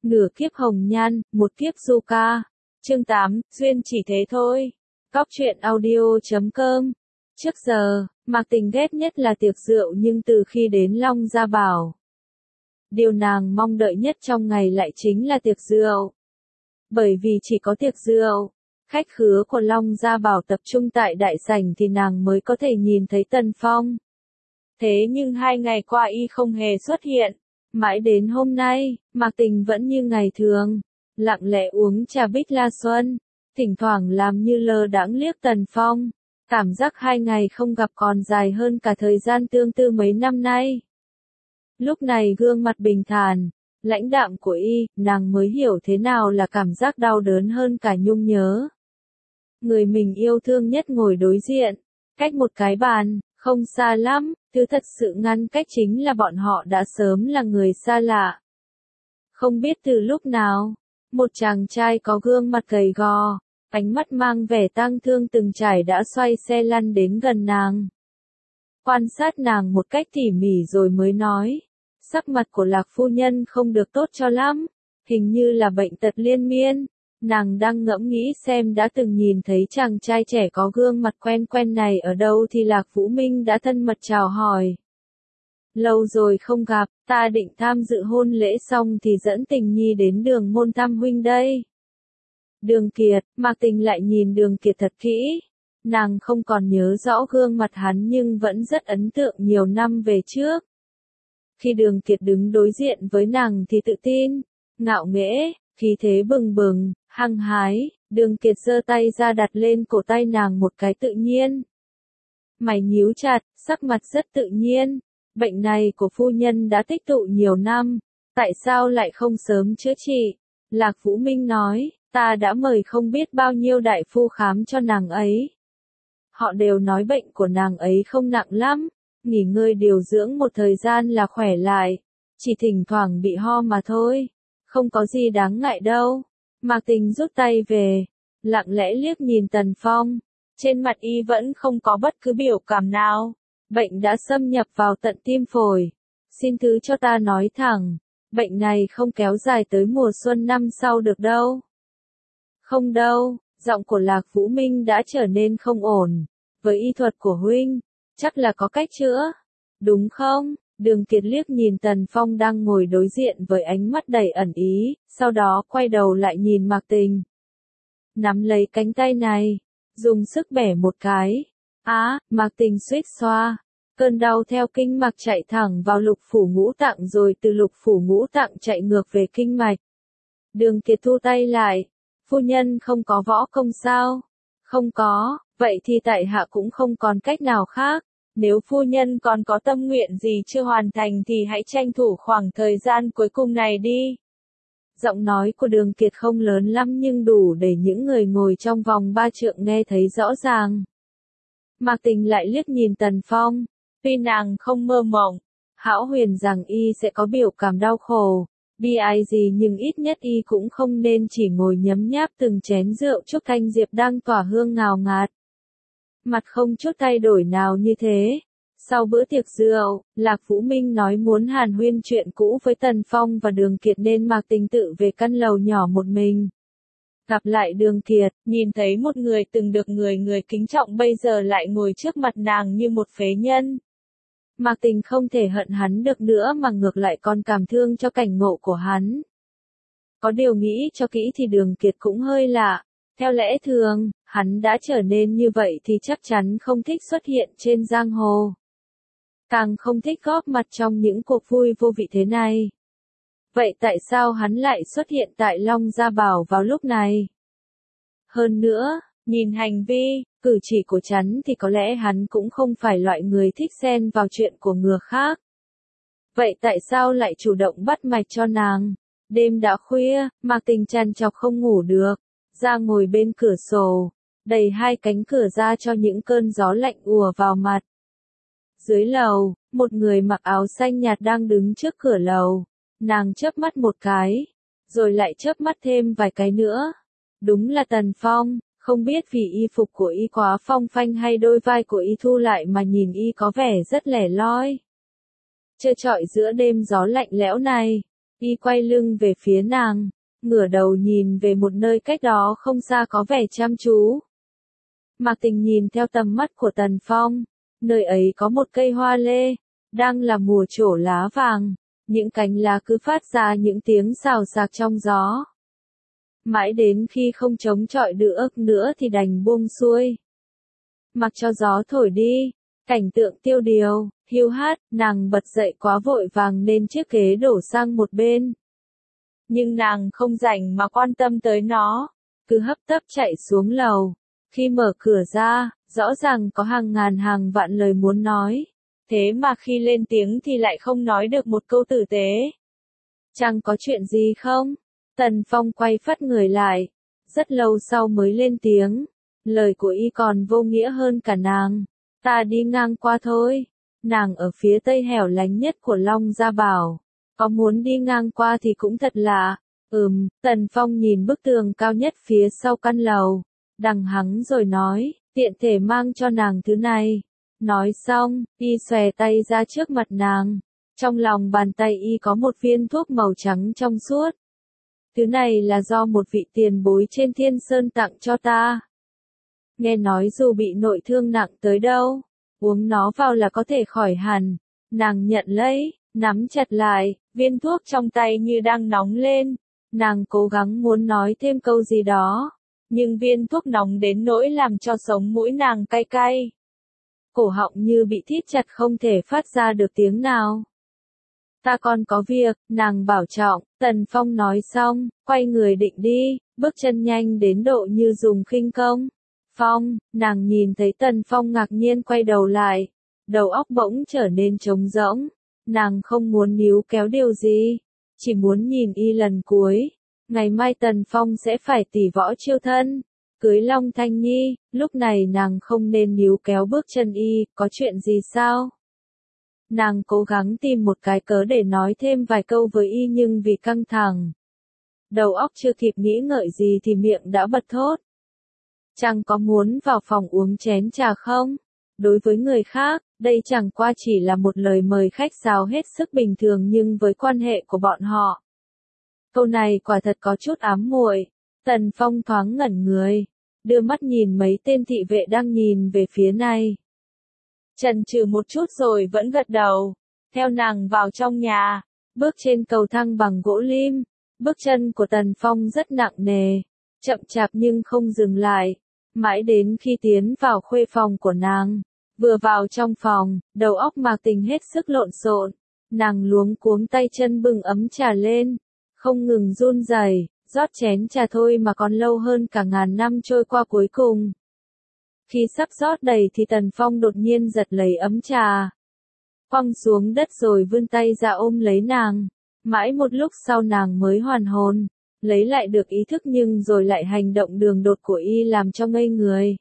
Nửa kiếp hồng nhan, một kiếp du ca. Chương 8, duyên chỉ thế thôi. Cóc truyện audio.com. Trước giờ, Mạc Tình ghét nhất là tiệc rượu, nhưng từ khi đến Long Gia Bảo, điều nàng mong đợi nhất trong ngày lại chính là tiệc rượu. Bởi vì chỉ có tiệc rượu, khách khứa của Long Gia Bảo tập trung tại đại sảnh thì nàng mới có thể nhìn thấy Tần Phong. Thế nhưng 2 ngày qua y không hề xuất hiện. Mãi đến hôm nay, Mạc Tình vẫn như ngày thường, lặng lẽ uống trà Bích La Xuân, thỉnh thoảng làm như lơ đãng liếc Tần Phong. Cảm giác 2 ngày không gặp còn dài hơn cả thời gian tương tư mấy năm nay. Lúc này gương mặt bình thản, lãnh đạm của y, nàng mới hiểu thế nào là cảm giác đau đớn hơn cả nhung nhớ. Người mình yêu thương nhất ngồi đối diện, cách một cái bàn, không xa lắm, thứ thật sự ngăn cách chính là bọn họ đã sớm là người xa lạ. Không biết từ lúc nào, một chàng trai có gương mặt gầy gò, ánh mắt mang vẻ tang thương từng trải đã xoay xe lăn đến gần nàng. Quan sát nàng một cách tỉ mỉ rồi mới nói, sắc mặt của Lạc phu nhân không được tốt cho lắm, hình như là bệnh tật liên miên. Nàng đang ngẫm nghĩ xem đã từng nhìn thấy chàng trai trẻ có gương mặt quen quen này ở đâu thì Lạc Vũ Minh đã thân mật chào hỏi. Lâu rồi không gặp, ta định tham dự hôn lễ xong thì dẫn Tình Nhi đến Đường Môn thăm huynh đây. Đường Kiệt, Mạc Tình lại nhìn Đường Kiệt thật kỹ. Nàng không còn nhớ rõ gương mặt hắn nhưng vẫn rất ấn tượng nhiều năm về trước. Khi Đường Kiệt đứng đối diện với nàng thì tự tin, ngạo nghễ, khí thế bừng bừng, hăng hái. Đường Kiệt giơ tay ra đặt lên cổ tay nàng một cái tự nhiên. Mày nhíu chặt, sắc mặt rất tự nhiên. Bệnh này của phu nhân đã tích tụ nhiều năm, tại sao lại không sớm chữa trị? Lạc Vũ Minh nói, ta đã mời không biết bao nhiêu đại phu khám cho nàng ấy. Họ đều nói bệnh của nàng ấy không nặng lắm, nghỉ ngơi điều dưỡng một thời gian là khỏe lại, chỉ thỉnh thoảng bị ho mà thôi, không có gì đáng ngại đâu. Mạc Tình rút tay về, lặng lẽ liếc nhìn Tần Phong, trên mặt y vẫn không có bất cứ biểu cảm nào. Bệnh đã xâm nhập vào tận tim phổi. Xin thứ cho ta nói thẳng, bệnh này không kéo dài tới mùa xuân năm sau được đâu. Không đâu, giọng của Lạc Vũ Minh đã trở nên không ổn. Với y thuật của huynh, chắc là có cách chữa, đúng không? Đường Kiệt liếc nhìn Tần Phong đang ngồi đối diện với ánh mắt đầy ẩn ý, sau đó quay đầu lại nhìn Mạc Tình. Nắm lấy cánh tay này, dùng sức bẻ một cái. Mạc Tình suýt xoa. Cơn đau theo kinh mạch chạy thẳng vào lục phủ ngũ tạng rồi từ lục phủ ngũ tạng chạy ngược về kinh mạch. Đường Kiệt thu tay lại. Phu nhân không có võ công sao? Không có, vậy thì tại hạ cũng không còn cách nào khác. Nếu phu nhân còn có tâm nguyện gì chưa hoàn thành thì hãy tranh thủ khoảng thời gian cuối cùng này đi. Giọng nói của Đường Kiệt không lớn lắm nhưng đủ để những người ngồi trong vòng 3 trượng nghe thấy rõ ràng. Mạc Tình lại liếc nhìn Tần Phong. Tuy nàng không mơ mộng, hão huyền rằng y sẽ có biểu cảm đau khổ, bi ai gì nhưng ít nhất y cũng không nên chỉ ngồi nhấm nháp từng chén rượu Trúc Thanh Diệp đang tỏa hương ngào ngạt. Mặt không chút thay đổi nào như thế. Sau bữa tiệc rượu, Lạc Vũ Minh nói muốn hàn huyên chuyện cũ với Tần Phong và Đường Kiệt nên Mạc Tình tự về căn lầu nhỏ một mình. Gặp lại Đường Kiệt, nhìn thấy một người từng được người kính trọng bây giờ lại ngồi trước mặt nàng như một phế nhân. Mạc Tình không thể hận hắn được nữa mà ngược lại còn cảm thương cho cảnh ngộ của hắn. Có điều nghĩ cho kỹ thì Đường Kiệt cũng hơi lạ. Theo lẽ thường, hắn đã trở nên như vậy thì chắc chắn không thích xuất hiện trên giang hồ. Càng không thích góp mặt trong những cuộc vui vô vị thế này. Vậy tại sao hắn lại xuất hiện tại Long Gia Bảo vào lúc này? Hơn nữa, nhìn hành vi, cử chỉ của Chắn thì có lẽ hắn cũng không phải loại người thích xen vào chuyện của người khác. Vậy tại sao lại chủ động bắt mạch cho nàng? Đêm đã khuya, Mạc Tình trằn trọc không ngủ được, ra ngồi bên cửa sổ, đẩy 2 cánh cửa ra cho những cơn gió lạnh ùa vào mặt. Dưới lầu, một người mặc áo xanh nhạt đang đứng trước cửa lầu. Nàng chớp mắt một cái, rồi lại chớp mắt thêm vài cái nữa. Đúng là Tần Phong, không biết vì y phục của y quá phong phanh hay đôi vai của y thu lại mà nhìn y có vẻ rất lẻ loi. Trơ trọi giữa đêm gió lạnh lẽo này, Y quay lưng về phía nàng, ngửa đầu nhìn về một nơi cách đó không xa có vẻ chăm chú. Mạc Tình nhìn theo tầm mắt của Tần Phong, nơi ấy có một cây hoa lê, đang là mùa trổ lá vàng, những cành lá cứ phát ra những tiếng xào xạc trong gió. Mãi đến khi không chống chọi được nữa thì đành buông xuôi. Mặc cho gió thổi đi, cảnh tượng tiêu điều, hiu hắt, nàng bật dậy quá vội vàng nên chiếc ghế đổ sang một bên. Nhưng nàng không rảnh mà quan tâm tới nó, cứ hấp tấp chạy xuống lầu. Khi mở cửa ra, rõ ràng có hàng ngàn hàng vạn lời muốn nói. Thế mà khi lên tiếng thì lại không nói được một câu tử tế. Chẳng có chuyện gì không? Tần Phong quay phắt người lại. Rất lâu sau mới lên tiếng. Lời của y còn vô nghĩa hơn cả nàng. Ta đi ngang qua thôi. Nàng ở phía tây hẻo lánh nhất của Long Gia Bảo. Có muốn đi ngang qua thì cũng thật lạ. Tần Phong nhìn bức tường cao nhất phía sau căn lầu. Đằng hắng rồi nói, tiện thể mang cho nàng thứ này. Nói xong, y xòe tay ra trước mặt nàng. Trong lòng bàn tay y có một viên thuốc màu trắng trong suốt. Thứ này là do một vị tiền bối trên Thiên Sơn tặng cho ta. Nghe nói dù bị nội thương nặng tới đâu, uống nó vào là có thể khỏi hẳn. Nàng nhận lấy, nắm chặt lại, viên thuốc trong tay như đang nóng lên. Nàng cố gắng muốn nói thêm câu gì đó, nhưng viên thuốc nóng đến nỗi làm cho sống mũi nàng cay cay. Cổ họng như bị thít chặt không thể phát ra được tiếng nào. Ta còn có việc, nàng bảo trọng. Tần Phong nói xong, quay người định đi, bước chân nhanh đến độ như dùng khinh công. Phong, nàng nhìn thấy Tần Phong ngạc nhiên quay đầu lại. Đầu óc bỗng trở nên trống rỗng. Nàng không muốn níu kéo điều gì, chỉ muốn nhìn y lần cuối. Ngày mai Tần Phong sẽ phải tỷ võ chiêu thân, cưới Long Thanh Nhi, lúc này nàng không nên níu kéo bước chân y, có chuyện gì sao? Nàng cố gắng tìm một cái cớ để nói thêm vài câu với y nhưng vì căng thẳng. Đầu óc chưa kịp nghĩ ngợi gì thì miệng đã bật thốt. Chàng có muốn vào phòng uống chén trà không? Đối với người khác, đây chẳng qua chỉ là một lời mời khách sáo hết sức bình thường nhưng với quan hệ của bọn họ. Câu này quả thật có chút ám muội. Tần Phong thoáng ngẩn người, đưa mắt nhìn mấy tên thị vệ đang nhìn về phía này. Chần chừ một chút rồi vẫn gật đầu, theo nàng vào trong nhà, bước trên cầu thang bằng gỗ lim. Bước chân của Tần Phong rất nặng nề, chậm chạp nhưng không dừng lại, mãi đến khi tiến vào khuê phòng của nàng. Vừa vào trong phòng, đầu óc Mạc Tình hết sức lộn xộn, nàng luống cuống tay chân bưng ấm trà lên, không ngừng run rẩy, rót chén trà thôi mà còn lâu hơn cả ngàn năm trôi qua cuối cùng. Khi sắp rót đầy thì Tần Phong đột nhiên giật lấy ấm trà, quăng xuống đất rồi vươn tay ra ôm lấy nàng. Mãi một lúc sau nàng mới hoàn hồn, lấy lại được ý thức nhưng rồi lại hành động đường đột của y làm cho ngây người.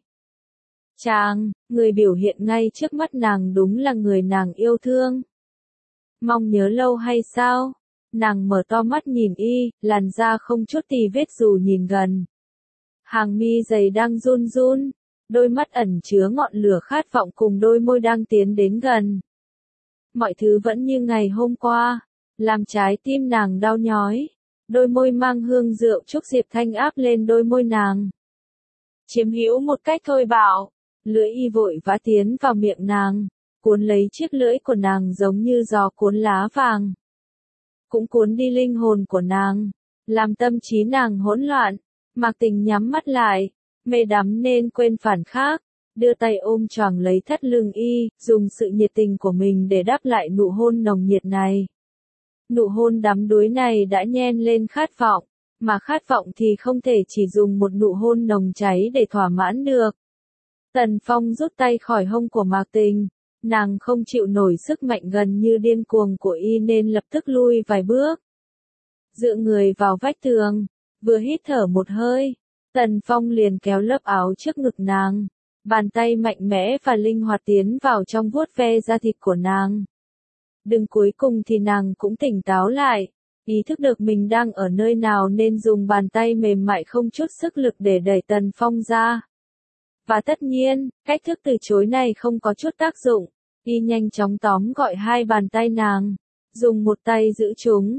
Chàng, người biểu hiện ngay trước mắt nàng đúng là người nàng yêu thương. Mong nhớ lâu hay sao? Nàng mở to mắt nhìn y, làn da không chút tì vết dù nhìn gần. Hàng mi dày đang run run, đôi mắt ẩn chứa ngọn lửa khát vọng cùng đôi môi đang tiến đến gần. Mọi thứ vẫn như ngày hôm qua, làm trái tim nàng đau nhói. Đôi môi mang hương rượu trúc diệp thanh áp lên đôi môi nàng. Chiếm hữu một cách thôi bạo, lưỡi y vội vã tiến vào miệng nàng, cuốn lấy chiếc lưỡi của nàng giống như gió cuốn lá vàng. Cũng cuốn đi linh hồn của nàng, làm tâm trí nàng hỗn loạn. Mạc Tình nhắm mắt lại, mê đắm nên quên phản khác, đưa tay ôm choàng lấy thắt lưng y, dùng sự nhiệt tình của mình để đáp lại nụ hôn nồng nhiệt này. Nụ hôn đắm đuối này đã nhen lên khát vọng, mà khát vọng thì không thể chỉ dùng một nụ hôn nồng cháy để thỏa mãn được. Tần Phong rút tay khỏi hông của Mạc Tình, nàng không chịu nổi sức mạnh gần như điên cuồng của y nên lập tức lui vài bước. Dựa người vào vách tường, vừa hít thở một hơi, Tần Phong liền kéo lớp áo trước ngực nàng, bàn tay mạnh mẽ và linh hoạt tiến vào trong vuốt ve da thịt của nàng. Cuối cùng thì nàng cũng tỉnh táo lại, ý thức được mình đang ở nơi nào nên dùng bàn tay mềm mại không chút sức lực để đẩy Tần Phong ra. Và tất nhiên, cách thức từ chối này không có chút tác dụng, y nhanh chóng tóm gọi hai bàn tay nàng, dùng một tay giữ chúng,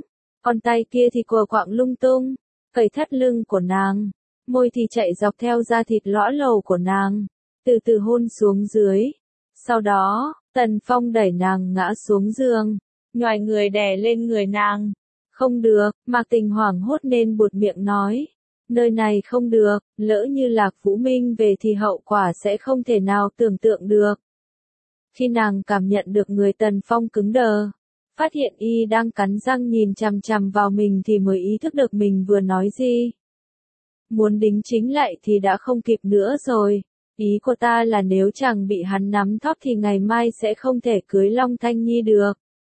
Con tay kia thì quờ quạng lung tung, cởi thắt lưng của nàng, môi thì chạy dọc theo da thịt lõa lồ của nàng, từ từ hôn xuống dưới. Sau đó, Tần Phong đẩy nàng ngã xuống giường, nhoài người đè lên người nàng. Không được, Mạc Tình hoảng hốt nên buột miệng nói. Nơi này không được, lỡ như Lạc Vũ Minh về thì hậu quả sẽ không thể nào tưởng tượng được. Khi nàng cảm nhận được người Tần Phong cứng đờ, phát hiện y đang cắn răng nhìn chằm chằm vào mình thì mới ý thức được mình vừa nói gì. Muốn đính chính lại thì đã không kịp nữa rồi. Ý của ta là nếu chẳng bị hắn nắm thóp thì ngày mai sẽ không thể cưới Long Thanh Nhi được.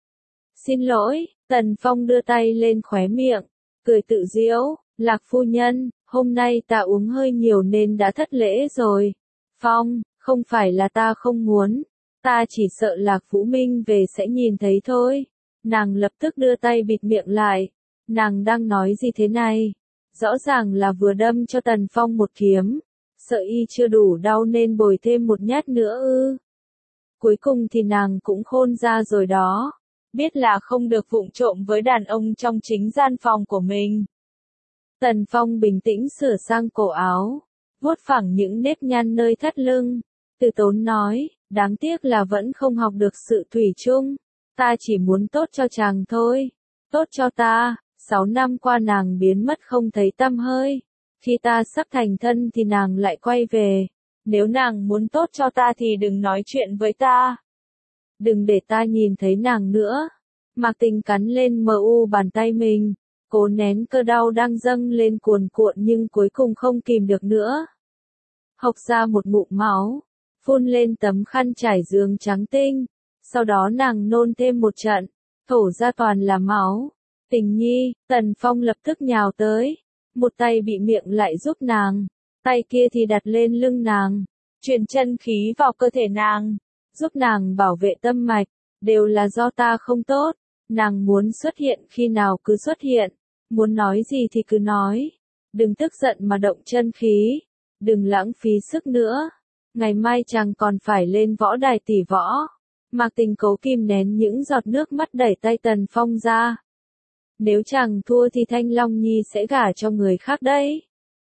Xin lỗi, Tần Phong đưa tay lên khóe miệng, cười tự giễu, Lạc phu nhân, hôm nay ta uống hơi nhiều nên đã thất lễ rồi. Phong, không phải là ta không muốn, ta chỉ sợ Lạc Vũ Minh về sẽ nhìn thấy thôi. Nàng lập tức đưa tay bịt miệng lại, nàng đang nói gì thế này? Rõ ràng là vừa đâm cho Tần Phong một kiếm, sợ y chưa đủ đau nên bồi thêm một nhát nữa ư. Cuối cùng thì nàng cũng khôn ra rồi đó, biết là không được vụng trộm với đàn ông trong chính gian phòng của mình. Tần Phong bình tĩnh sửa sang cổ áo, vuốt phẳng những nếp nhăn nơi thắt lưng, từ tốn nói, đáng tiếc là vẫn không học được sự thủy chung, ta chỉ muốn tốt cho chàng thôi, tốt cho ta. 6 năm qua nàng biến mất không thấy tăm hơi, khi ta sắp thành thân thì nàng lại quay về, nếu nàng muốn tốt cho ta thì đừng nói chuyện với ta. Đừng để ta nhìn thấy nàng nữa. Mạc Tình cắn lên mu bàn tay mình, cố nén cơn đau đang dâng lên cuồn cuộn nhưng cuối cùng không kìm được nữa. Hộc ra một ngụm máu, phun lên tấm khăn trải giường trắng tinh, sau đó nàng nôn thêm một trận, thổ ra toàn là máu. Tình Nhi, Tần Phong lập tức nhào tới, một tay bị miệng lại giúp nàng, tay kia thì đặt lên lưng nàng, truyền chân khí vào cơ thể nàng, giúp nàng bảo vệ tâm mạch, đều là do ta không tốt, nàng muốn xuất hiện khi nào cứ xuất hiện, muốn nói gì thì cứ nói, đừng tức giận mà động chân khí, đừng lãng phí sức nữa, ngày mai chàng còn phải lên võ đài tỷ võ. Mạc Tình cố kìm nén những giọt nước mắt đẩy tay Tần Phong ra. Nếu chàng thua thì Thanh Long Nhi sẽ gả cho người khác đấy.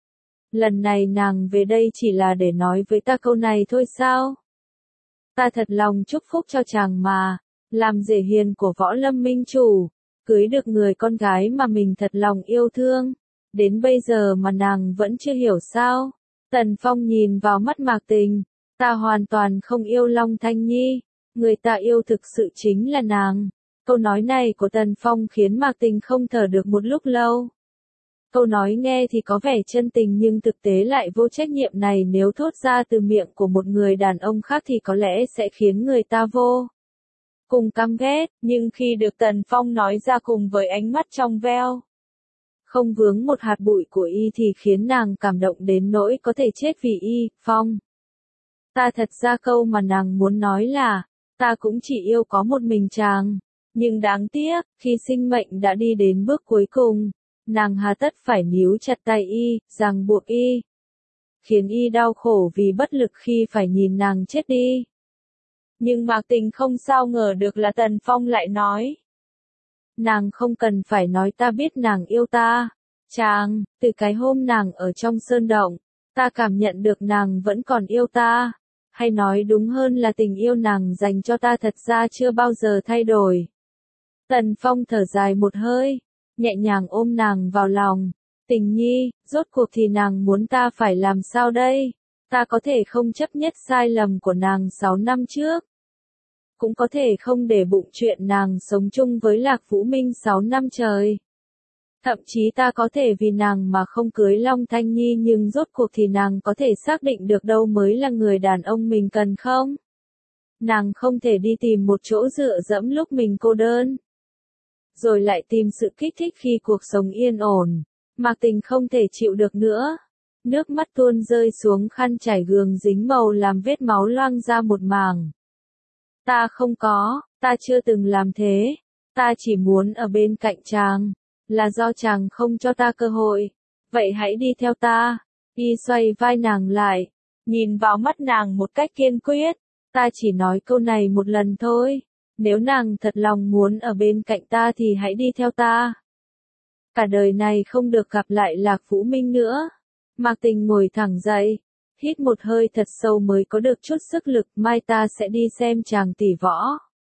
Lần này nàng về đây chỉ là để nói với ta câu này thôi sao? Ta thật lòng chúc phúc cho chàng mà, làm rể hiền của Võ Lâm Minh Chủ, cưới được người con gái mà mình thật lòng yêu thương. Đến bây giờ mà nàng vẫn chưa hiểu sao? Tần Phong nhìn vào mắt Mạc Tình, ta hoàn toàn không yêu Long Thanh Nhi, người ta yêu thực sự chính là nàng. Câu nói này của Tần Phong khiến Mạc Tình không thở được một lúc lâu. Câu nói nghe thì có vẻ chân tình nhưng thực tế lại vô trách nhiệm này nếu thốt ra từ miệng của một người đàn ông khác thì có lẽ sẽ khiến người ta vô cùng căm ghét, nhưng khi được Tần Phong nói ra cùng với ánh mắt trong veo, không vướng một hạt bụi của y thì khiến nàng cảm động đến nỗi có thể chết vì y. Phong, ta thật ra câu mà nàng muốn nói là, ta cũng chỉ yêu có một mình chàng. Nhưng đáng tiếc, khi sinh mệnh đã đi đến bước cuối cùng, nàng hà tất phải níu chặt tay y, ràng buộc y, khiến y đau khổ vì bất lực khi phải nhìn nàng chết đi. Nhưng Mạc Tình không sao ngờ được là Tần Phong lại nói. Nàng không cần phải nói ta biết nàng yêu ta. Chàng, từ cái hôm nàng ở trong sơn động, ta cảm nhận được nàng vẫn còn yêu ta. Hay nói đúng hơn là tình yêu nàng dành cho ta thật ra chưa bao giờ thay đổi. Tần Phong thở dài một hơi, nhẹ nhàng ôm nàng vào lòng. Tình Nhi, rốt cuộc thì nàng muốn ta phải làm sao đây? Ta có thể không chấp nhất sai lầm của nàng 6 năm trước. Cũng có thể không để bụng chuyện nàng sống chung với Lạc Vũ Minh 6 năm trời. Thậm chí ta có thể vì nàng mà không cưới Long Thanh Nhi nhưng rốt cuộc thì nàng có thể xác định được đâu mới là người đàn ông mình cần không? Nàng không thể đi tìm một chỗ dựa dẫm lúc mình cô đơn. Rồi lại tìm sự kích thích khi cuộc sống yên ổn. Mạc Tình không thể chịu được nữa. Nước mắt tuôn rơi xuống khăn trải gường dính màu làm vết máu loang ra một mảng. Ta không có, ta chưa từng làm thế. Ta chỉ muốn ở bên cạnh chàng. Là do chàng không cho ta cơ hội. Vậy hãy đi theo ta. Y xoay vai nàng lại. Nhìn vào mắt nàng một cách kiên quyết. Ta chỉ nói câu này một lần thôi. Nếu nàng thật lòng muốn ở bên cạnh ta thì hãy đi theo ta. cả đời này không được gặp lại Lạc Vũ Minh nữa. Mạc Tình ngồi thẳng dậy, hít một hơi thật sâu mới có được chút sức lực, mai ta sẽ đi xem chàng tỷ võ.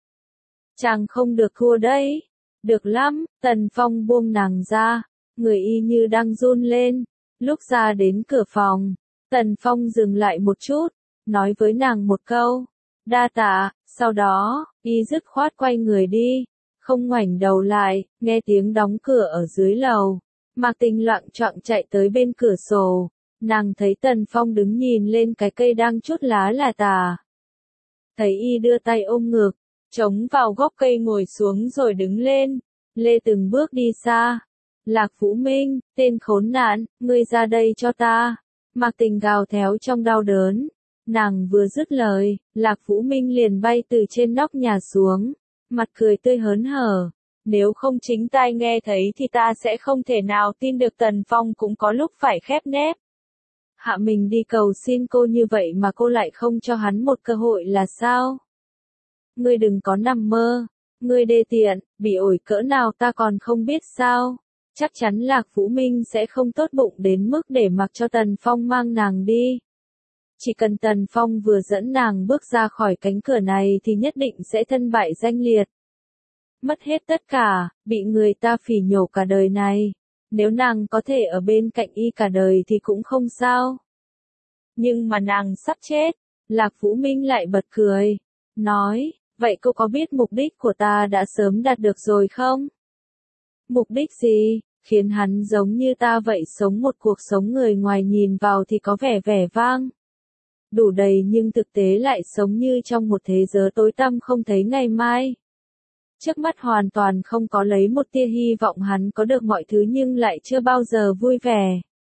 Chàng không được thua đấy. Được lắm, Tần Phong buông nàng ra, người y như đang run lên. Lúc ra đến cửa phòng, Tần Phong dừng lại một chút, nói với nàng một câu, đa tạ, sau đó, y dứt khoát quay người đi, không ngoảnh đầu lại, nghe tiếng đóng cửa ở dưới lầu. Mạc Tình loạng choạng chạy tới bên cửa sổ, nàng thấy Tần Phong đứng nhìn lên cái cây đang chút lá là tà. Thấy y đưa tay ôm ngực, chống vào gốc cây ngồi xuống rồi đứng lên, lê từng bước đi xa. Lạc Vũ Minh, tên khốn nạn, ngươi ra đây cho ta. Mạc Tình gào thét trong đau đớn. Nàng vừa dứt lời, Lạc Vũ Minh liền bay từ trên nóc nhà xuống, mặt cười tươi hớn hở. Nếu không chính tai nghe thấy thì ta sẽ không thể nào tin được Tần Phong cũng có lúc phải khép nép. Hạ mình đi cầu xin cô như vậy mà cô lại không cho hắn một cơ hội là sao? Ngươi đừng có nằm mơ, ngươi đê tiện, bị ổi cỡ nào ta còn không biết sao? Chắc chắn Lạc Vũ Minh sẽ không tốt bụng đến mức để mặc cho Tần Phong mang nàng đi. Chỉ cần Tần Phong vừa dẫn nàng bước ra khỏi cánh cửa này thì nhất định sẽ thân bại danh liệt. Mất hết tất cả, bị người ta phỉ nhổ cả đời này. Nếu nàng có thể ở bên cạnh y cả đời thì cũng không sao. Nhưng mà nàng sắp chết. Lạc Vũ Minh lại bật cười, nói, vậy cô có biết mục đích của ta đã sớm đạt được rồi không? Mục đích gì? Khiến hắn giống như ta vậy, sống một cuộc sống người ngoài nhìn vào thì có vẻ vẻ vang, đủ đầy nhưng thực tế lại sống như trong một thế giới tối tăm không thấy ngày mai. Trước mắt hoàn toàn không có lấy một tia hy vọng hắn có được mọi thứ nhưng lại chưa bao giờ vui vẻ.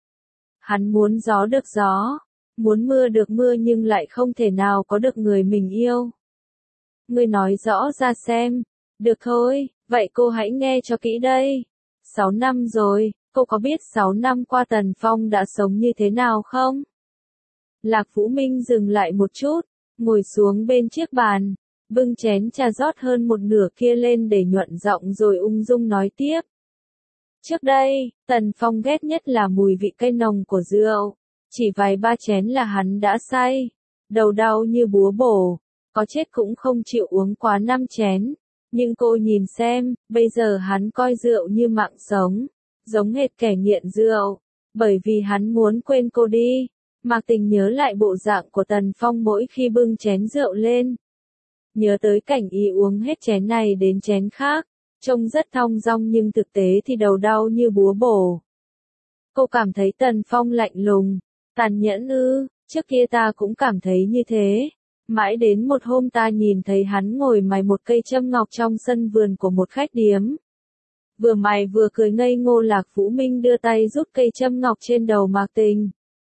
Hắn muốn gió được gió, muốn mưa được mưa nhưng lại không thể nào có được người mình yêu. Ngươi nói rõ ra xem. Được thôi, vậy cô hãy nghe cho kỹ đây. 6 năm rồi, cô có biết 6 năm qua Tần Phong đã sống như thế nào không? Lạc Vũ Minh dừng lại một chút, ngồi xuống bên chiếc bàn, bưng chén trà rót hơn một nửa kia lên để nhuận giọng rồi ung dung nói tiếp. Trước đây, Tần Phong ghét nhất là mùi vị cay nồng của rượu. Chỉ vài ba chén là hắn đã say, đầu đau như búa bổ, có chết cũng không chịu uống quá 5 chén. Nhưng cô nhìn xem, bây giờ hắn coi rượu như mạng sống, giống hệt kẻ nghiện rượu, bởi vì hắn muốn quên cô đi. Mạc Tình nhớ lại bộ dạng của Tần Phong mỗi khi bưng chén rượu lên. Nhớ tới cảnh y uống hết chén này đến chén khác, trông rất thong dong nhưng thực tế thì đầu đau như búa bổ. Cô cảm thấy Tần Phong lạnh lùng, tàn nhẫn ư, trước kia ta cũng cảm thấy như thế. Mãi đến một hôm ta nhìn thấy hắn ngồi mài một cây châm ngọc trong sân vườn của một khách điếm. Vừa mài vừa cười ngây ngô. Lạc Vũ Minh đưa tay rút cây châm ngọc trên đầu Mạc Tình.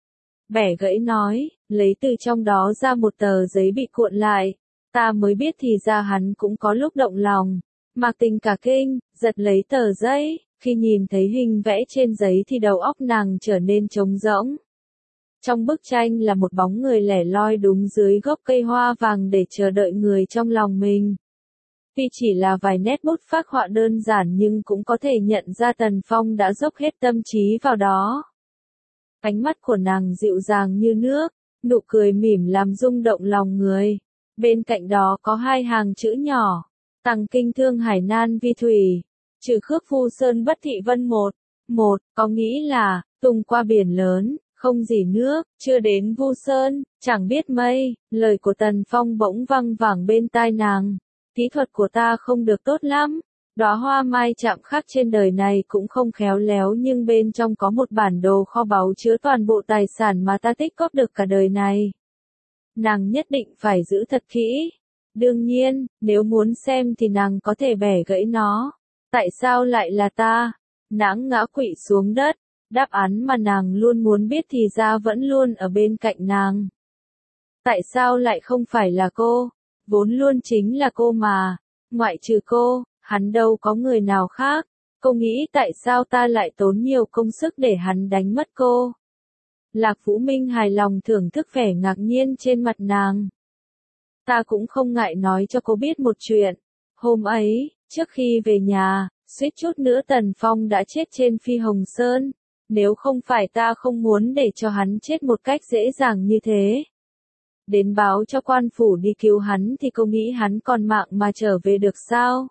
Bẻ gãy nói, lấy từ trong đó ra một tờ giấy bị cuộn lại. Ta mới biết thì ra hắn cũng có lúc động lòng. Mạc Tình cả kinh, giật lấy tờ giấy, khi nhìn thấy hình vẽ trên giấy thì đầu óc nàng trở nên trống rỗng. Trong bức tranh là một bóng người lẻ loi đúng dưới gốc cây hoa vàng để chờ đợi người trong lòng mình. Tuy chỉ là vài nét bút phác họa đơn giản nhưng cũng có thể nhận ra Tần Phong đã dốc hết tâm trí vào đó. Ánh mắt của nàng dịu dàng như nước, nụ cười mỉm làm rung động lòng người. Bên cạnh đó có 2 hàng chữ nhỏ, Tằng kinh thương hải nan vi thủy, trừ khước phu sơn bất thị vân một, có nghĩ là, tung qua biển lớn, không gì nước, chưa đến Vu Sơn, chẳng biết mây. Lời của Tần Phong bỗng văng vẳng bên tai nàng. Kỹ thuật của ta không được tốt lắm. Đóa hoa mai chạm khắc trên đời này cũng không khéo léo nhưng bên trong có một bản đồ kho báu chứa toàn bộ tài sản mà ta tích góp được cả đời này. Nàng nhất định phải giữ thật kỹ. Đương nhiên, nếu muốn xem thì nàng có thể bẻ gãy nó. Tại sao lại là ta? Nàng ngã quỵ xuống đất. Đáp án mà nàng luôn muốn biết thì ra vẫn luôn ở bên cạnh nàng. Tại sao lại không phải là cô? Vốn luôn chính là cô mà. Ngoại trừ cô, hắn đâu có người nào khác. Cô nghĩ tại sao ta lại tốn nhiều công sức để hắn đánh mất cô? Lạc Vũ Minh hài lòng thưởng thức vẻ ngạc nhiên trên mặt nàng. Ta cũng không ngại nói cho cô biết một chuyện. Hôm ấy, trước khi về nhà, Suýt chút nữa Tần Phong đã chết trên Phi Hồng Sơn. Nếu không phải ta không muốn để cho hắn chết một cách dễ dàng như thế. Đến báo cho quan phủ đi cứu hắn thì cô nghĩ hắn còn mạng mà trở về được sao?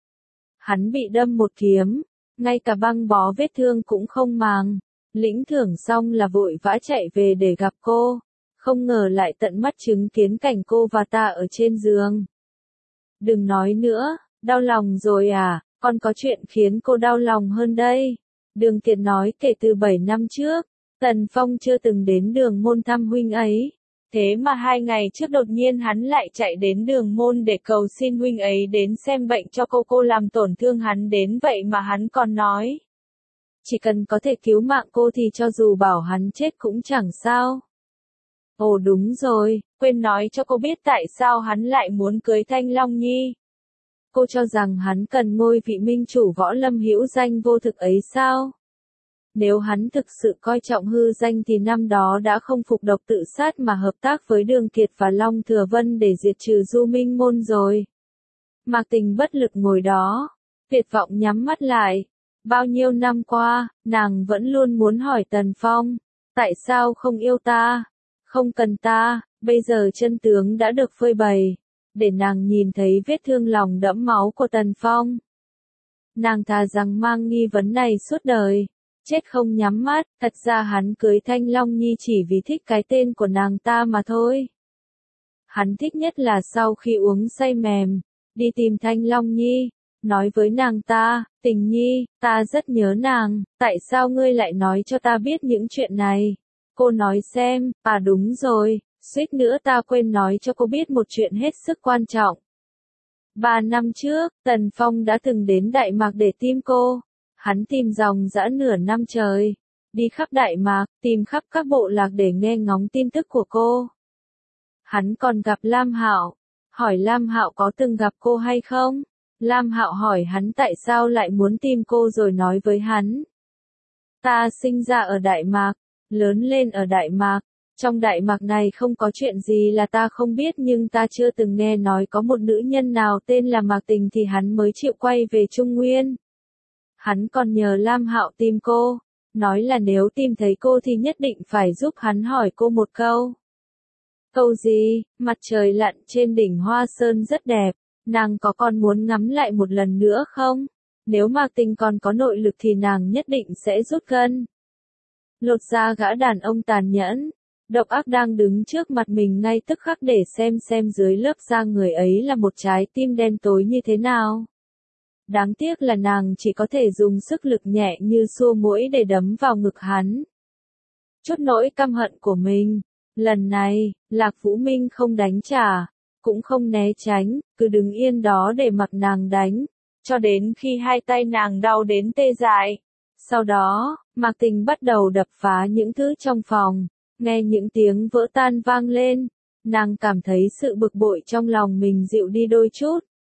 Hắn bị đâm một kiếm, ngay cả băng bó vết thương cũng không màng. Lĩnh thưởng xong là vội vã chạy về để gặp cô. Không ngờ lại tận mắt chứng kiến cảnh cô và ta ở trên giường. Đừng nói nữa, đau lòng rồi à, còn có chuyện khiến cô đau lòng hơn đây. Đường Kiệt nói kể từ 7 năm trước, Tần Phong chưa từng đến Đường Môn thăm huynh ấy. Thế mà 2 ngày trước đột nhiên hắn lại chạy đến Đường Môn để cầu xin huynh ấy đến xem bệnh cho cô làm tổn thương hắn đến vậy mà hắn còn nói. Chỉ cần có thể cứu mạng cô thì cho dù bảo hắn chết cũng chẳng sao. Ồ đúng rồi, quên nói cho cô biết tại sao hắn lại muốn cưới Thanh Long Nhi. Cô cho rằng hắn cần ngôi vị minh chủ võ lâm hữu danh vô thực ấy sao? Nếu hắn thực sự coi trọng hư danh thì năm đó đã không phục độc tự sát mà hợp tác với Đường Kiệt và Long Thừa Vân để diệt trừ Du Minh Môn rồi. Mạc Tình bất lực ngồi đó, tuyệt vọng nhắm mắt lại. Bao nhiêu năm qua, nàng vẫn luôn muốn hỏi Tần Phong, tại sao không yêu ta, không cần ta, bây giờ chân tướng đã được phơi bày, để nàng nhìn thấy vết thương lòng đẫm máu của Tần Phong. Nàng thà rằng mang nghi vấn này suốt đời, chết không nhắm mắt, thật ra hắn cưới Thanh Long Nhi chỉ vì thích cái tên của nàng ta mà thôi. Hắn thích nhất là sau khi uống say mềm, đi tìm Thanh Long Nhi. Nói với nàng ta, Tình Nhi, ta rất nhớ nàng, tại sao ngươi lại nói cho ta biết những chuyện này? Cô nói xem, à đúng rồi, suýt nữa ta quên nói cho cô biết một chuyện hết sức quan trọng. 3 năm trước, Tần Phong đã từng đến Đại Mạc để tìm cô. Hắn tìm ròng rã nửa năm trời, đi khắp Đại Mạc, tìm khắp các bộ lạc để nghe ngóng tin tức của cô. Hắn còn gặp Lam Hạo, hỏi Lam Hạo có từng gặp cô hay không? Lam Hạo hỏi hắn tại sao lại muốn tìm cô rồi nói với hắn. Ta sinh ra ở Đại Mạc, lớn lên ở Đại Mạc, trong Đại Mạc này không có chuyện gì là ta không biết nhưng ta chưa từng nghe nói có một nữ nhân nào tên là Mạc Tình thì hắn mới chịu quay về Trung Nguyên. Hắn còn nhờ Lam Hạo tìm cô, nói là nếu tìm thấy cô thì nhất định phải giúp hắn hỏi cô một câu. Câu gì? Mặt trời lặn trên đỉnh Hoa Sơn rất đẹp. Nàng có còn muốn ngắm lại một lần nữa không? Nếu Mạc Tình còn có nội lực thì nàng nhất định sẽ rút gân. Lột ra gã đàn ông tàn nhẫn, độc ác đang đứng trước mặt mình ngay tức khắc để xem dưới lớp da người ấy là một trái tim đen tối như thế nào. Đáng tiếc là nàng chỉ có thể dùng sức lực nhẹ như xua muỗi để đấm vào ngực hắn. Chút nỗi căm hận của mình, lần này, Lạc Vũ Minh không đánh trả. Cũng không né tránh, cứ đứng yên đó để mặc nàng đánh, cho đến khi hai tay nàng đau đến tê dại. Sau đó, Mạc Tình bắt đầu đập phá những thứ trong phòng, nghe những tiếng vỡ tan vang lên, nàng cảm thấy sự bực bội trong lòng mình dịu đi đôi chút.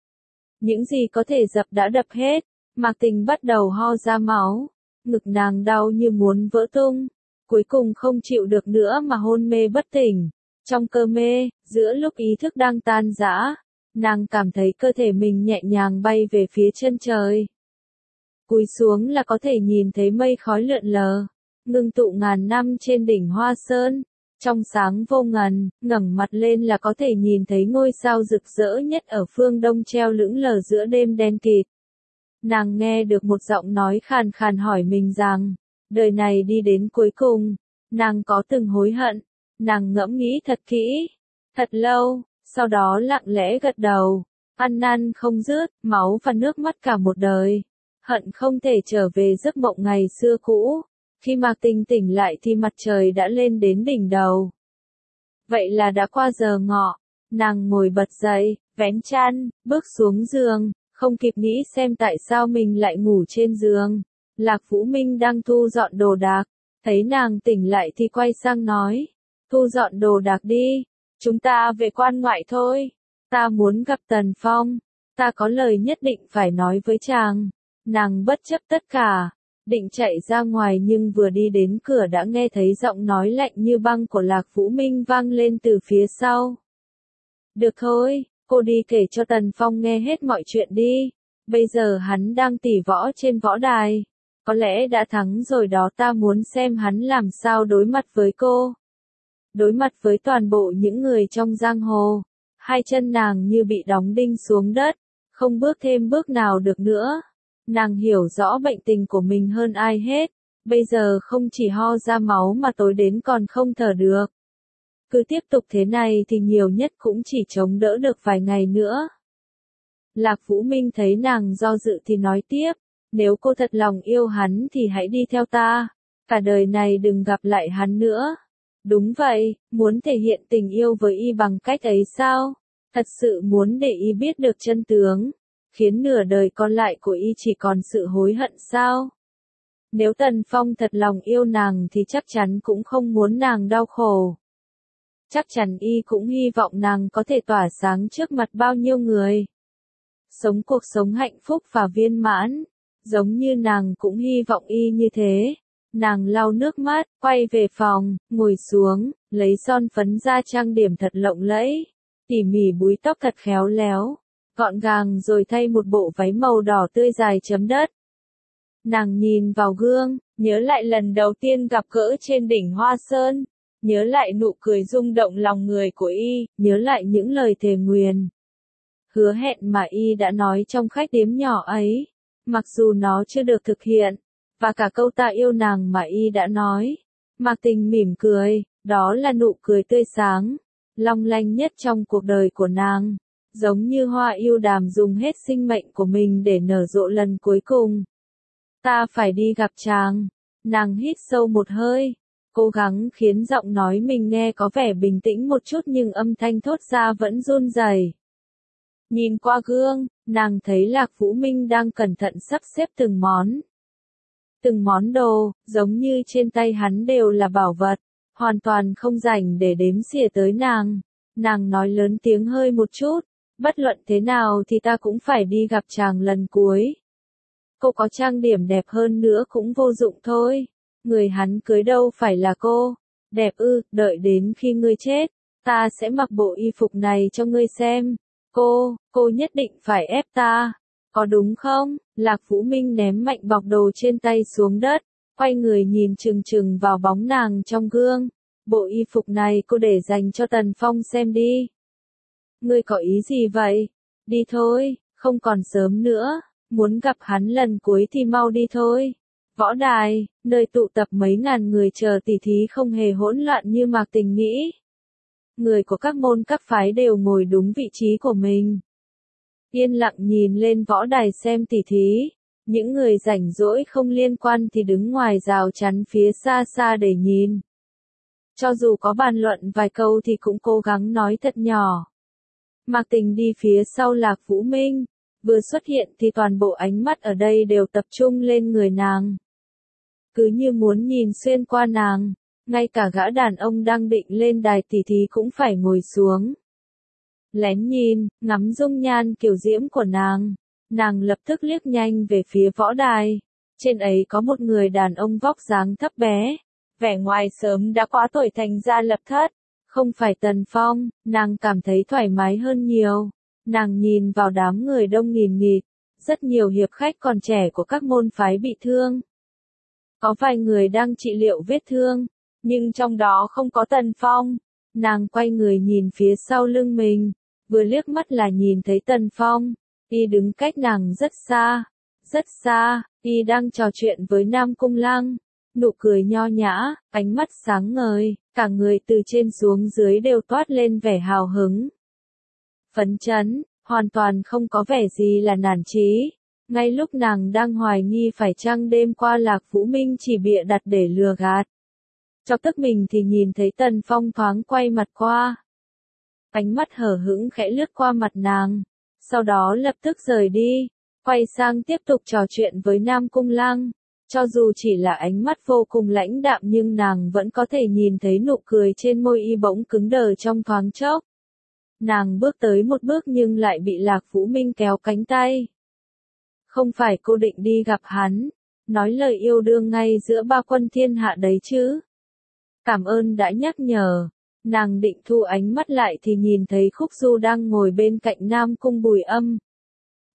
Những gì có thể dập đã đập hết, Mạc Tình bắt đầu ho ra máu, ngực nàng đau như muốn vỡ tung, cuối cùng không chịu được nữa mà hôn mê bất tỉnh. Trong cơ mê, giữa lúc ý thức đang tan rã, nàng cảm thấy cơ thể mình nhẹ nhàng bay về phía chân trời. Cúi xuống là có thể nhìn thấy mây khói lượn lờ, ngưng tụ ngàn năm trên đỉnh Hoa Sơn. Trong sáng vô ngần, ngẩng mặt lên là có thể nhìn thấy ngôi sao rực rỡ nhất ở phương đông treo lững lờ giữa đêm đen kịt. Nàng nghe được một giọng nói khàn khàn hỏi mình rằng, đời này đi đến cuối cùng, nàng có từng hối hận? Nàng ngẫm nghĩ thật kỹ, thật lâu, sau đó lặng lẽ gật đầu, ăn năn không dứt, máu và nước mắt cả một đời, hận không thể trở về giấc mộng ngày xưa cũ. Khi Mạc Tình tỉnh lại thì mặt trời đã lên đến đỉnh đầu. Vậy là đã qua giờ ngọ, nàng ngồi bật dậy, vén chăn, bước xuống giường, không kịp nghĩ xem tại sao mình lại ngủ trên giường. Lạc Vũ Minh đang thu dọn đồ đạc, thấy nàng tỉnh lại thì quay sang nói. Thu dọn đồ đạc đi, chúng ta về quan ngoại thôi, ta muốn gặp Tần Phong, ta có lời nhất định phải nói với chàng. Nàng bất chấp tất cả, định chạy ra ngoài nhưng vừa đi đến cửa đã nghe thấy giọng nói lạnh như băng của Lạc Vũ Minh vang lên từ phía sau. Được thôi, cô đi kể cho Tần Phong nghe hết mọi chuyện đi, Bây giờ hắn đang tỉ võ trên võ đài. Có lẽ đã thắng rồi đó, ta muốn xem hắn làm sao đối mặt với cô. Đối mặt với toàn bộ những người trong giang hồ. Hai chân nàng như bị đóng đinh xuống đất, không bước thêm bước nào được nữa. Nàng hiểu rõ bệnh tình của mình hơn ai hết. Bây giờ không chỉ ho ra máu mà tối đến còn không thở được. Cứ tiếp tục thế này thì nhiều nhất cũng chỉ chống đỡ được vài ngày nữa. Lạc Vũ Minh thấy nàng do dự thì nói tiếp, nếu cô thật lòng yêu hắn thì hãy đi theo ta, cả đời này đừng gặp lại hắn nữa. Đúng vậy, muốn thể hiện tình yêu với y bằng cách ấy sao? Thật sự muốn để y biết được chân tướng, khiến nửa đời còn lại của y chỉ còn sự hối hận sao? Nếu Tần Phong thật lòng yêu nàng thì chắc chắn cũng không muốn nàng đau khổ. Chắc chắn y cũng hy vọng nàng có thể tỏa sáng trước mặt bao nhiêu người. Sống cuộc sống hạnh phúc và viên mãn, giống như nàng cũng hy vọng y như thế. Nàng lau nước mắt, quay về phòng, ngồi xuống, lấy son phấn ra trang điểm thật lộng lẫy, tỉ mỉ búi tóc thật khéo léo, gọn gàng rồi thay một bộ váy màu đỏ tươi dài chấm đất. Nàng nhìn vào gương, nhớ lại lần đầu tiên gặp gỡ trên đỉnh Hoa Sơn, nhớ lại nụ cười rung động lòng người của y, nhớ lại những lời thề nguyền, hứa hẹn mà y đã nói trong khách điếm nhỏ ấy, mặc dù nó chưa được thực hiện, và cả câu ta yêu nàng mà y đã nói. Mạc Tình mỉm cười, đó là nụ cười tươi sáng, long lanh nhất trong cuộc đời của nàng, giống như hoa yêu đàm dùng hết sinh mệnh của mình để nở rộ lần cuối cùng. Ta phải đi gặp chàng. Nàng hít sâu một hơi, cố gắng khiến giọng nói mình nghe có vẻ bình tĩnh một chút nhưng âm thanh thốt ra vẫn run rẩy. Nhìn qua gương, nàng thấy Lạc Vũ Minh đang cẩn thận sắp xếp từng món đồ, giống như trên tay hắn đều là bảo vật, hoàn toàn không rảnh để đếm xỉa tới nàng. Nàng nói lớn tiếng hơi một chút, bất luận thế nào thì ta cũng phải đi gặp chàng lần cuối. Cô có trang điểm đẹp hơn nữa cũng vô dụng thôi. Người hắn cưới đâu phải là cô. Đẹp ư, đợi đến khi ngươi chết, ta sẽ mặc bộ y phục này cho ngươi xem. Cô nhất định phải ép ta. Có đúng không? Lạc Vũ Minh ném mạnh bọc đồ trên tay xuống đất, quay người nhìn chừng chừng vào bóng nàng trong gương. Bộ y phục này cô để dành cho Tần Phong xem đi. Ngươi có ý gì vậy? Đi thôi, không còn sớm nữa. Muốn gặp hắn lần cuối thì mau đi thôi. Võ đài, nơi tụ tập mấy ngàn người chờ tỉ thí không hề hỗn loạn như Mạc Tình nghĩ. Người của các môn các phái đều ngồi đúng vị trí của mình. Yên lặng nhìn lên võ đài xem tỉ thí. Những người rảnh rỗi không liên quan thì đứng ngoài rào chắn phía xa xa để nhìn. Cho dù có bàn luận vài câu thì cũng cố gắng nói thật nhỏ. Mạc Tình đi phía sau Lạc Vũ Minh. Vừa xuất hiện thì toàn bộ ánh mắt ở đây đều tập trung lên người nàng. Cứ như muốn nhìn xuyên qua nàng, ngay cả gã đàn ông đang định lên đài tỉ thí cũng phải ngồi xuống. Lén nhìn, ngắm dung nhan kiều diễm của nàng lập tức liếc nhanh về phía võ đài. Trên ấy có một người đàn ông vóc dáng thấp bé, vẻ ngoài sớm đã quá tuổi thành gia lập thất. Không phải Tần Phong, nàng cảm thấy thoải mái hơn nhiều. Nàng nhìn vào đám người đông nghìn nghịt, rất nhiều hiệp khách còn trẻ của các môn phái bị thương. Có vài người đang trị liệu vết thương, nhưng trong đó không có Tần Phong. Nàng quay người nhìn phía sau lưng mình, vừa liếc mắt là nhìn thấy Tần Phong. Y đứng cách nàng rất xa, y đang trò chuyện với Nam Cung Lăng. Nụ cười nho nhã, ánh mắt sáng ngời, cả người từ trên xuống dưới đều toát lên vẻ hào hứng. Phấn chấn, hoàn toàn không có vẻ gì là nản chí. Ngay lúc nàng đang hoài nghi phải chăng đêm qua Lạc Vũ Minh chỉ bịa đặt để lừa gạt. Cho tức mình thì nhìn thấy Tần Phong thoáng quay mặt qua. Ánh mắt hờ hững khẽ lướt qua mặt nàng, sau đó lập tức rời đi, quay sang tiếp tục trò chuyện với Nam Cung Lăng. Cho dù chỉ là ánh mắt vô cùng lãnh đạm nhưng nàng vẫn có thể nhìn thấy nụ cười trên môi y bỗng cứng đờ trong thoáng chốc. Nàng bước tới một bước nhưng lại bị Lạc Vũ Minh kéo cánh tay. Không phải cô định đi gặp hắn, nói lời yêu đương ngay giữa ba quân thiên hạ đấy chứ. Cảm ơn đã nhắc nhở. Nàng định thu ánh mắt lại thì nhìn thấy Khúc Du đang ngồi bên cạnh Nam Cung Bùi Âm.